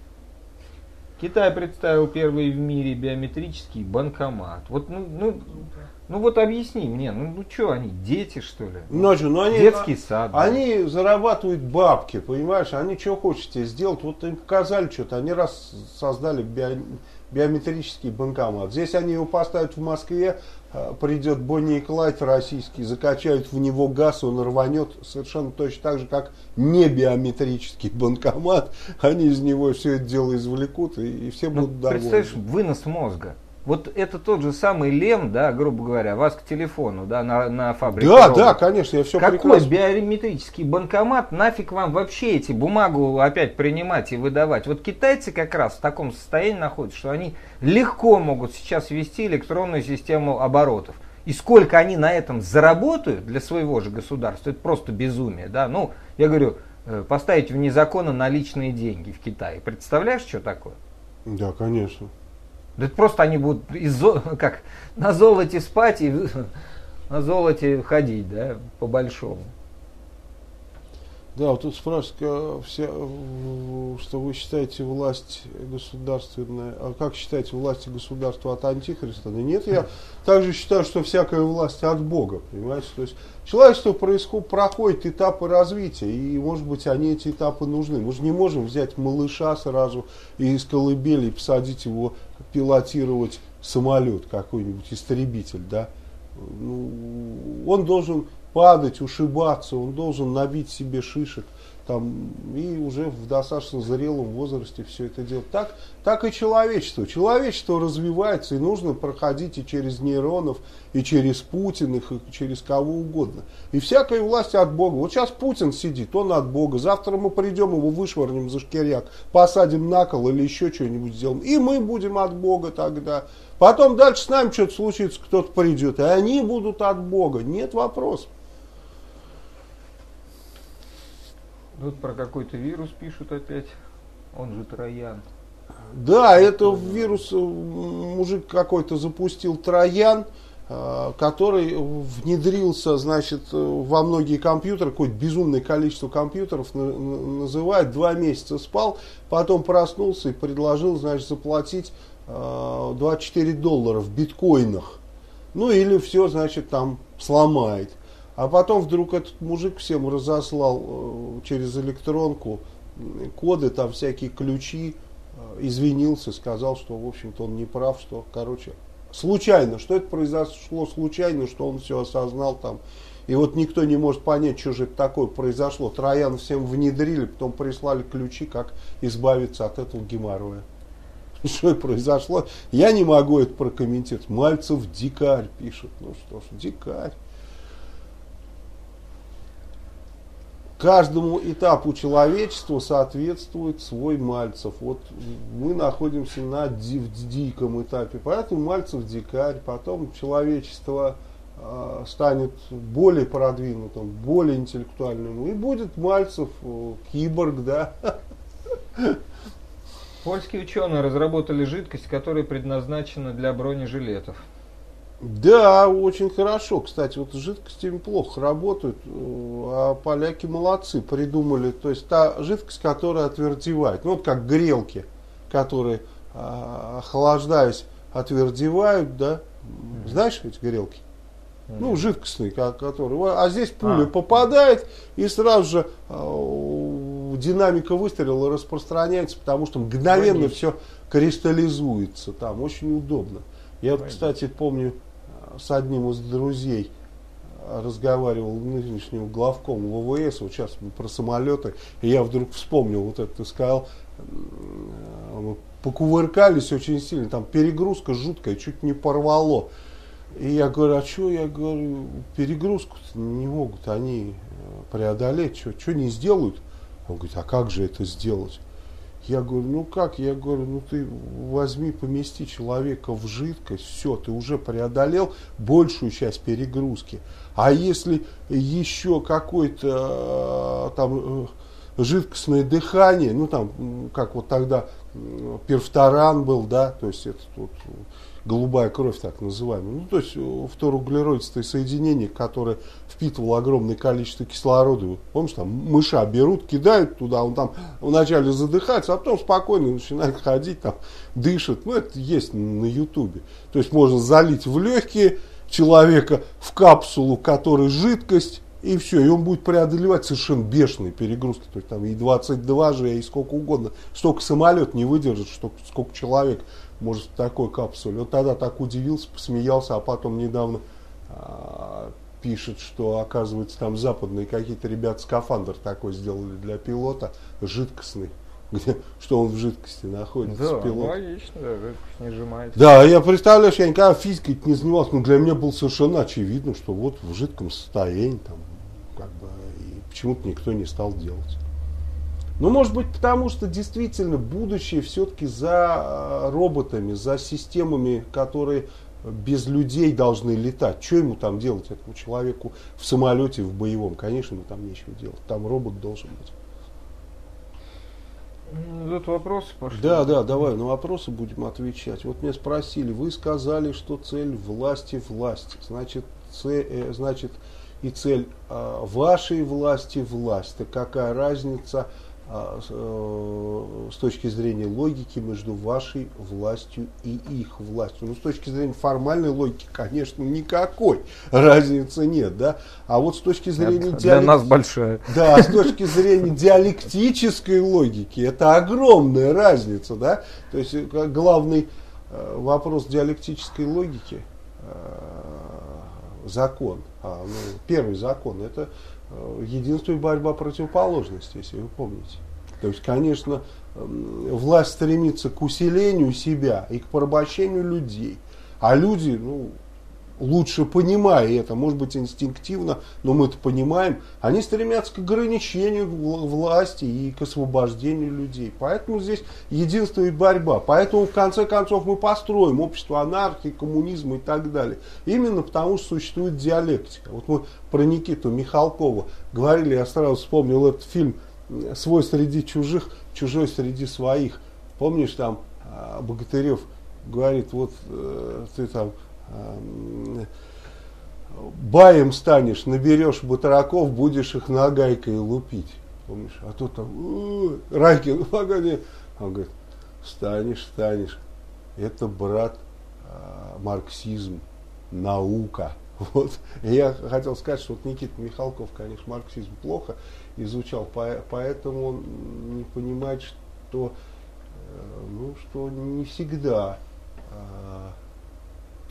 Китай представил первый в мире биометрический банкомат. Вот, ну, ну, ну вот объясни мне, ну, ну что они, дети что ли?
Ну, ну, они,
детский сад.
Они да. зарабатывают бабки, понимаешь? Они что хотите сделать? Вот им показали что-то, они раз создали био, биометрический банкомат. Здесь они его поставят в Москве, придет Бонни и Клайд российский, закачают в него газ, он рванет совершенно точно так же, как не биометрический банкомат. Они из него все это дело извлекут, и, и все
ну,
будут довольны.
Представляешь, вынос мозга. Вот это тот же самый Лем, да, грубо говоря, вас к телефону, да, на, на фабрике.
Да,
робот.
да, конечно, я все
Какой
прекрасно.
биометрический банкомат, нафиг вам вообще эти бумагу опять принимать и выдавать? Вот китайцы как раз в таком состоянии находятся, что они легко могут сейчас ввести электронную систему оборотов. И сколько они на этом заработают для своего же государства, это просто безумие, да. Ну, я говорю, поставить вне закона наличные деньги в Китае. Представляешь, что такое?
Да, конечно.
Да это просто они будут из, как, на золоте спать и на золоте ходить, да, по-большому.
Да, вот тут спрашивают, вся, что вы считаете власть государственная, а как считаете власть государства от антихриста? Да нет, я также считаю, что всякая власть от Бога, понимаете? То есть человечество происходит, проходит этапы развития, и, может быть, они, эти этапы нужны. Мы же не можем взять малыша сразу и из колыбели посадить его пилотировать самолет какой-нибудь, истребитель, да? Ну, он должен падать, ушибаться, он должен набить себе шишек там, и уже в достаточно зрелом возрасте все это делать. Так, так и человечество. Человечество развивается, и нужно проходить и через нейронов, и через Путиных, и через кого угодно. И всякая власть от Бога. Вот сейчас Путин сидит, он от Бога. Завтра мы придем, его вышвырнем за шкиряк, посадим на кол или еще что-нибудь сделаем. И мы будем от Бога тогда. Потом дальше с нами что-то случится, кто-то придет, и они будут от Бога. Нет вопросов.
Тут про какой-то вирус пишут опять, он же Троян.
Да, это вирус, мужик какой-то запустил Троян, который внедрился, значит, во многие компьютеры, какое-то безумное количество компьютеров называет, два месяца спал, потом проснулся и предложил, значит, заплатить двадцать четыре доллара в биткоинах. Ну или все, значит, там сломает. А потом вдруг этот мужик всем разослал э, через электронку коды, там всякие ключи, э, извинился, сказал, что, в общем-то, он не прав, что, короче, случайно, что это произошло случайно, что он все осознал там И вот никто не может понять, что же это такое произошло. Троян всем внедрили, потом прислали ключи, как избавиться от этого геморроя. Что произошло? Я не могу это прокомментировать. Мальцев дикарь пишет. Ну что ж, дикарь. Каждому этапу человечества соответствует свой Мальцев. Вот мы находимся на ди, в диком этапе, поэтому Мальцев дикарь, потом человечество э, станет более продвинутым, более интеллектуальным, и будет Мальцев э, киборг, да.
Польские ученые разработали жидкость, которая предназначена для бронежилетов.
Да, очень хорошо. Кстати, вот с жидкостями плохо работают, а поляки молодцы, придумали. То есть та жидкость, которая отвердевает. Ну вот как грелки, которые, охлаждаясь, отвердевают, да. Знаешь эти грелки? Ну, жидкостные, которые. А здесь пуля а. попадает, и сразу же э, динамика выстрела распространяется, потому что мгновенно Конечно. все кристаллизуется. Там очень удобно. Я вот, кстати, помню, с одним из друзей разговаривал, нынешним главком ВВС, вот сейчас мы про самолеты, и я вдруг вспомнил вот это, ты сказал, мы покувыркались очень сильно, там перегрузка жуткая, чуть не порвало. И я говорю, а что, я говорю, перегрузку не могут они преодолеть, что не сделают? Он говорит, а как же это сделать? Я говорю, ну как? Я говорю, ну ты возьми, помести человека в жидкость, все, ты уже преодолел большую часть перегрузки. А если еще какое-то там жидкостное дыхание, ну там, как вот тогда перфторан был, да, то есть это вот голубая кровь так называемая, ну то есть фторуглеродистое соединение, которое впитывало огромное количество кислорода. Помнишь, там мыша берут, кидают туда, он там вначале задыхается, а потом спокойно начинает ходить, там дышит. Ну это есть на ютубе. То есть можно залить в легкие человека в капсулу, в которой жидкость, и все, и он будет преодолевать совершенно бешеные перегрузки. То есть там и двадцать два же, и сколько угодно. Столько самолет не выдержит, что, сколько человек может в такой капсуле. Он тогда так удивился, посмеялся, а потом недавно а, пишет, что оказывается там западные какие-то ребята скафандр такой сделали для пилота, жидкостный, где, что он в жидкости находится.
Да, пилот. Логично, да, жидкость не сжимается.
Да, я представляешь, я никогда физикой не занимался, но для меня было совершенно очевидно, что вот в жидком состоянии там, как бы, и почему-то никто не стал делать. Ну, может быть, потому что действительно будущее все-таки за роботами, за системами, которые без людей должны летать. Что ему там делать, этому человеку в самолете, в боевом? Конечно, ему там нечего делать. Там робот должен быть.
Тут вопросы пошли.
Да, да, давай на вопросы будем отвечать. Вот меня спросили, вы сказали, что цель власти власть. Значит, цель, э, значит и цель э, вашей власти власть. Так какая разница с точки зрения логики между вашей властью и их властью? Ну, с точки зрения формальной логики, конечно, никакой разницы нет, да? А вот с точки зрения
диалект... для нас большая.
Да, с точки зрения диалектической логики, это огромная разница, да? То есть главный вопрос диалектической логики, закон, а, ну, первый закон, это единство и борьба противоположностей, если вы помните. То есть, конечно, власть стремится к усилению себя и к порабощению людей. А люди, ну, лучше понимая это, может быть инстинктивно, но мы это понимаем, они стремятся к ограничению власти и к освобождению людей. Поэтому здесь единство и борьба. Поэтому в конце концов мы построим общество анархии, коммунизма и так далее. Именно потому что существует диалектика. Вот мы про Никиту Михалкова говорили, я сразу вспомнил этот фильм «Свой среди чужих, чужой среди своих». Помнишь, там Богатырев говорит, вот ты там баем станешь, наберешь батраков, будешь их нагайкой лупить. Помнишь? А тут там Райкин, погоди. Он говорит, станешь, станешь. Это, брат, марксизм, наука. Вот. И я хотел сказать, что вот Никита Михалков, конечно, марксизм плохо изучал, поэтому он не понимает, что, ну, что не всегда тот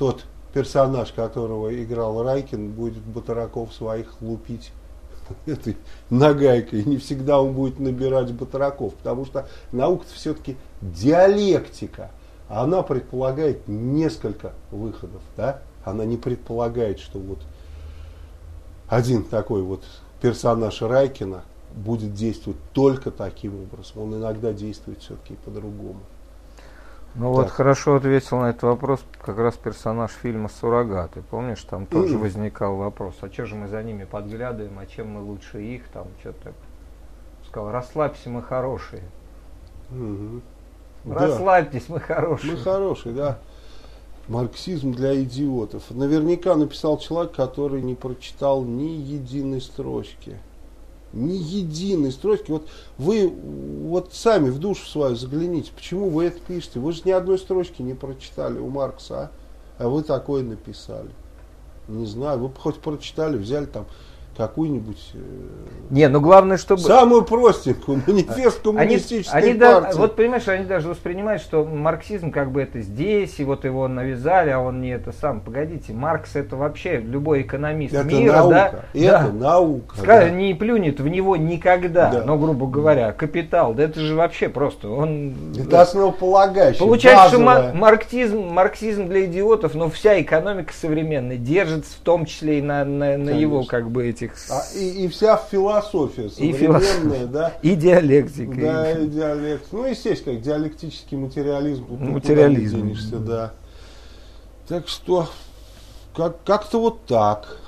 персонаж, которого играл Райкин, будет батраков своих лупить этой нагайкой. Не всегда он будет набирать батраков, потому что наука-то все-таки диалектика. Она предполагает несколько выходов, да? Она не предполагает, что вот один такой вот персонаж Райкина будет действовать только таким образом. Он иногда действует все-таки по-другому.
Ну вот хорошо ответил на этот вопрос как раз персонаж фильма «Суррогаты». Помнишь, там тоже mm. возникал вопрос, а что же мы за ними подглядываем, а чем мы лучше их, там что-то так. Сказал, расслабься, мы хорошие.
Mm-hmm.
Расслабьтесь,
да.
мы хорошие.
Мы хорошие, да. Марксизм для идиотов. Наверняка написал человек, который не прочитал ни единой строчки. Ни единой строчки. Вот вы вот сами в душу свою загляните. Почему вы это пишете? Вы же ни одной строчки не прочитали у Маркса, а, а вы такое написали. Не знаю, вы бы хоть прочитали, взяли там какую-нибудь... Э,
не, ну главное, чтобы...
Самую простенькую, манифест коммунистической
они, они
партии.
Да, вот понимаешь, они даже воспринимают, что марксизм как бы это здесь, и вот его навязали, а он не это сам. Погодите, Маркс это вообще любой экономист
это
мира,
наука,
да?
Это
да.
наука.
Скажет,
да.
Не плюнет в него никогда,
да.
но, грубо говоря, капитал, да это же вообще просто... Он,
это основополагающее,
получается,
базовое.
что марксизм, марксизм для идиотов, но вся экономика современная держится в том числе и на, на, на его как бы этих...
А, и, и вся философия современная, и да?
И диалектика.
Да, и диалектика. Ну, естественно, как диалектический материализм.
Материализм.
Денешься, да. Так что, как, как-то вот так.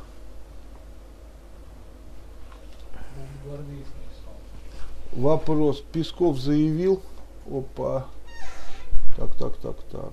Вопрос. Песков заявил. Опа. Так, так, так, так.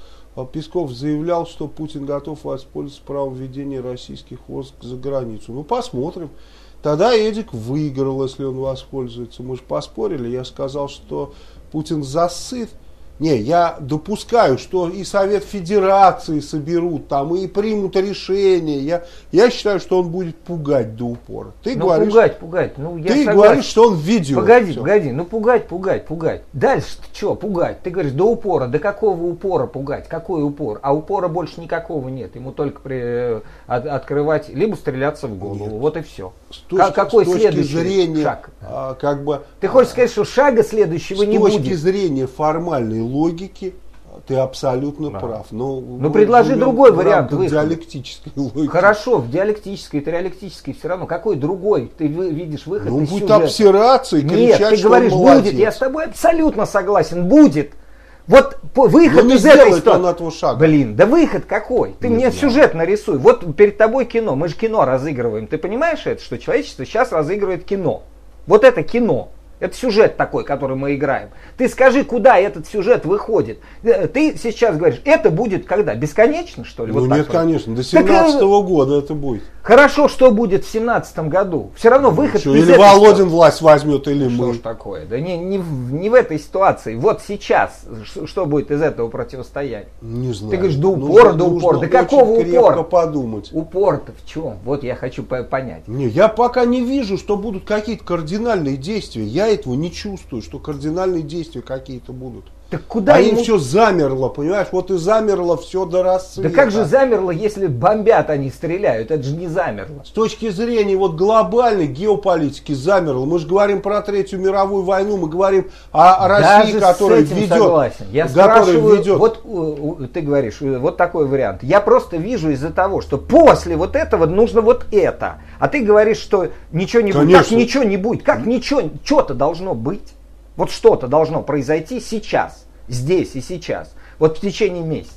Песков заявлял, что Путин готов воспользоваться правом введения российских войск за границу. Ну, посмотрим. Тогда Эдик выиграл, если он воспользуется. Мы же поспорили. Я сказал, что Путин засыт. Не, я допускаю, что и Совет Федерации соберут там, и примут решение. Я, я считаю, что он будет пугать до упора. Ты
ну,
говоришь,
пугать, пугать. Ну, я
ты
согласен.
говоришь, что он ведет.
Погоди,
все.
погоди. Ну, пугать, пугать, пугать. Дальше что, пугать? Ты говоришь, до упора. До какого упора пугать? Какой упор? А упора больше никакого нет. Ему только при, от, открывать, либо стреляться в голову. Нет. Вот и все.
С точки,
Какой
с точки
следующий
зрения,
шаг?
А, как бы,
Ты хочешь сказать, что шага следующего не будет?
С точки зрения формальной логики, ты абсолютно да. прав. Но
ну предложи другой вариант выхода.
Диалектической логики.
Хорошо, в диалектической, триалектической все равно. Какой другой ты видишь выход
ну,
из
будет
сюжета?
Обсираться и кричать,
Нет, ты
что
говоришь,
он молодец.
будет. Я с тобой абсолютно согласен. Будет. Вот выход
но
из
не
этой
ситуации. Он этого шага.
Блин, да выход какой? Ты не мне знаю. Сюжет нарисуй. Вот перед тобой кино. Мы же кино разыгрываем. Ты понимаешь это, что человечество сейчас разыгрывает кино? Вот это кино. Это сюжет такой, который мы играем. Ты скажи, куда этот сюжет выходит. Ты сейчас говоришь, это будет когда? Бесконечно, что ли?
Ну
вот
нет,
так
конечно. До семнадцатого года это будет.
Хорошо, что будет в семнадцатом году? Все равно выход
что,
из
или
этой
Володин
ситуации.
Власть возьмет, или
что
мы.
Что ж такое? Да не, не, не в этой ситуации. Вот сейчас, что будет из этого противостояния?
Не знаю.
Ты говоришь, до упора,
нужно,
до упора. Да
нужно
какого упора?
подумать.
Упор-то в чем? Вот я хочу понять.
Не, я пока не вижу, что будут какие-то кардинальные действия. Я этого не чувствую, что кардинальные действия какие-то будут.
Так куда
а
ему...
им все замерло, понимаешь? Вот и замерло все до рассвета.
Да как же замерло, если бомбят, они стреляют? Это же не замерло.
С точки зрения вот глобальной геополитики замерло. Мы же говорим про Третью мировую войну, мы говорим о России,
Даже
которая
с этим
ведет.
Согласен. Я спрашиваю, ведет. Вот ты говоришь, вот такой вариант. Я просто вижу из-за того, что после вот этого нужно вот это. А ты говоришь, что ничего не
Конечно.
будет. Как ничего не будет? Как ничего? Что-то должно быть. Вот что-то должно произойти сейчас, здесь и сейчас, вот в течение месяца.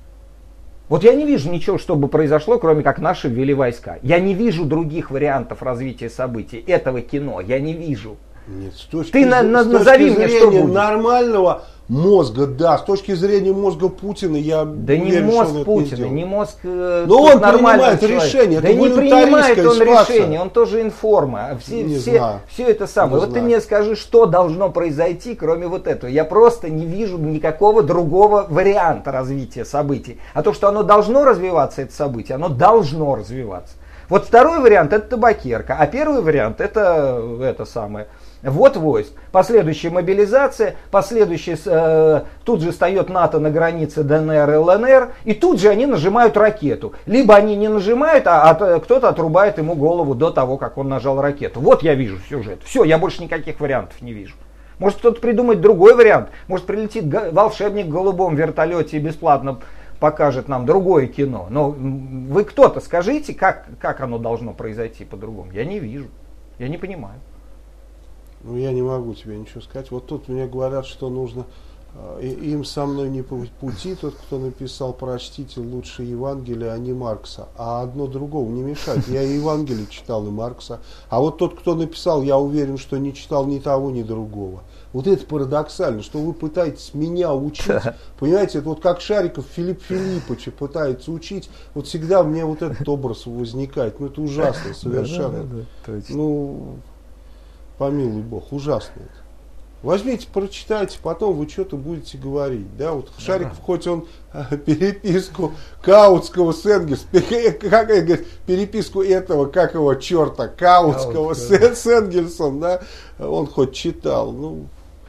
Вот я не вижу ничего, чтобы произошло, кроме как наши ввели войска. Я не вижу других вариантов развития событий этого кино. Я не вижу.
Нет, с точки,
Ты на, на,
с
назови
точки
мне,
зрения
что будет.
Нормального мозга, да. С точки зрения мозга Путина, я
да
уверен,
не мозг
что он
Путина,
это не,
не мозг э,
но он
нормального
принимает
человека.
решение.
Да
это
не принимает он
ситуация.
решение, он тоже информа. Все,
не
все,
знаю.
все это самое.
Не
вот
знаю.
ты мне скажи, что должно произойти, кроме вот этого. Я просто не вижу никакого другого варианта развития событий. А то, что оно должно развиваться, это событие, оно должно развиваться. Вот второй вариант это табакерка, а первый вариант это, это самое, Вот войск. Последующая мобилизация, последующая, э, тут же встает НАТО на границе ДНР и ЛНР, и тут же они нажимают ракету. Либо они не нажимают, а от, кто-то отрубает ему голову до того, как он нажал ракету. Вот я вижу сюжет. Все, я больше никаких вариантов не вижу. Может кто-то придумает другой вариант. Может прилетит волшебник в голубом вертолете и бесплатно покажет нам другое кино. Но вы кто-то скажите, как, как оно должно произойти по-другому. Я не вижу. Я не понимаю.
Ну, я не могу тебе ничего сказать. Вот тут мне говорят, что нужно э, им со мной не по пути. Тот, кто написал, прочтите лучше Евангелие, а не Маркса. А одно другому не мешает. Я и Евангелие читал, и Маркса. А вот тот, кто написал, я уверен, что не читал ни того, ни другого. Вот это парадоксально, что вы пытаетесь меня учить. Понимаете, это вот как Шариков Филипп Филипповича пытается учить. Вот всегда мне вот этот образ возникает. Ну, это ужасно совершенно. Ну... Помилуй Бог, ужасно это. Возьмите, прочитайте, потом вы что-то будете говорить. Да, вот Шариков, да. Хоть он а, переписку Каутского с Энгельсом, как говорит, переписку этого, как его черта, Каутского с, с Энгельсом, да, он хоть читал. Ну,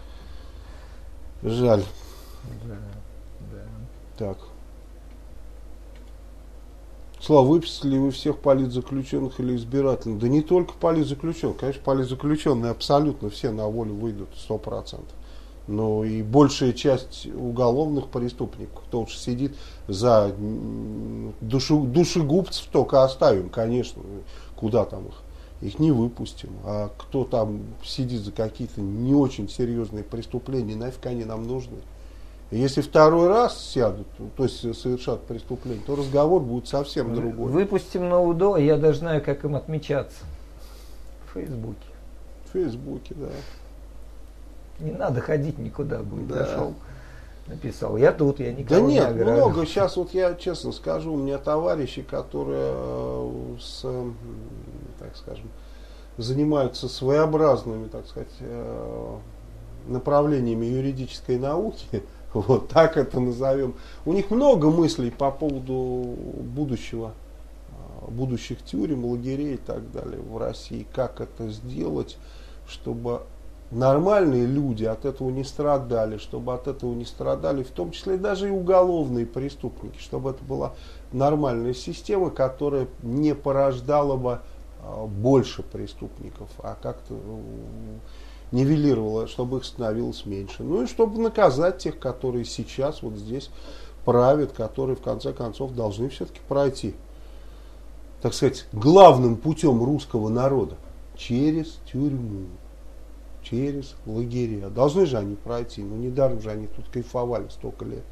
жаль. Да, да. Так. Слава, выписали вы всех политзаключенных или избирательных? Да не только политзаключенных. Конечно, политзаключенные абсолютно все на волю выйдут, сто процентов. Но и большая часть уголовных преступников, кто уж сидит за душу, душегубцев, только оставим, конечно. Куда там их? Их не выпустим. А кто там сидит за какие-то не очень серьезные преступления, нафиг они нам нужны? Если второй раз сядут, то есть совершат преступление, то разговор будет совсем другой.
Выпустим на УДО, я даже знаю, как им отмечаться. В Фейсбуке.
В Фейсбуке, да.
Не надо ходить никуда будет. Да. Зашел, написал, я тут, я никого
да
не
нет,
ограбил.
много. Сейчас вот я честно скажу, у меня товарищи, которые с, так скажем, занимаются своеобразными, так сказать, направлениями юридической науки, вот так это назовем. У них много мыслей по поводу будущего, будущих тюрем, лагерей и так далее в России. Как это сделать, чтобы нормальные люди от этого не страдали, чтобы от этого не страдали, в том числе даже и уголовные преступники, чтобы это была нормальная система, которая не порождала бы больше преступников, а как-то нивелировала, чтобы их становилось меньше. Ну и чтобы наказать тех, которые сейчас вот здесь правят, которые в конце концов должны все-таки пройти, так сказать, главным путем русского народа через тюрьму, через лагеря. Должны же они пройти, но недаром же они тут кайфовали столько лет.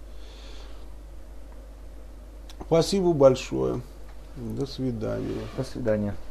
Спасибо большое. До свидания.
До свидания.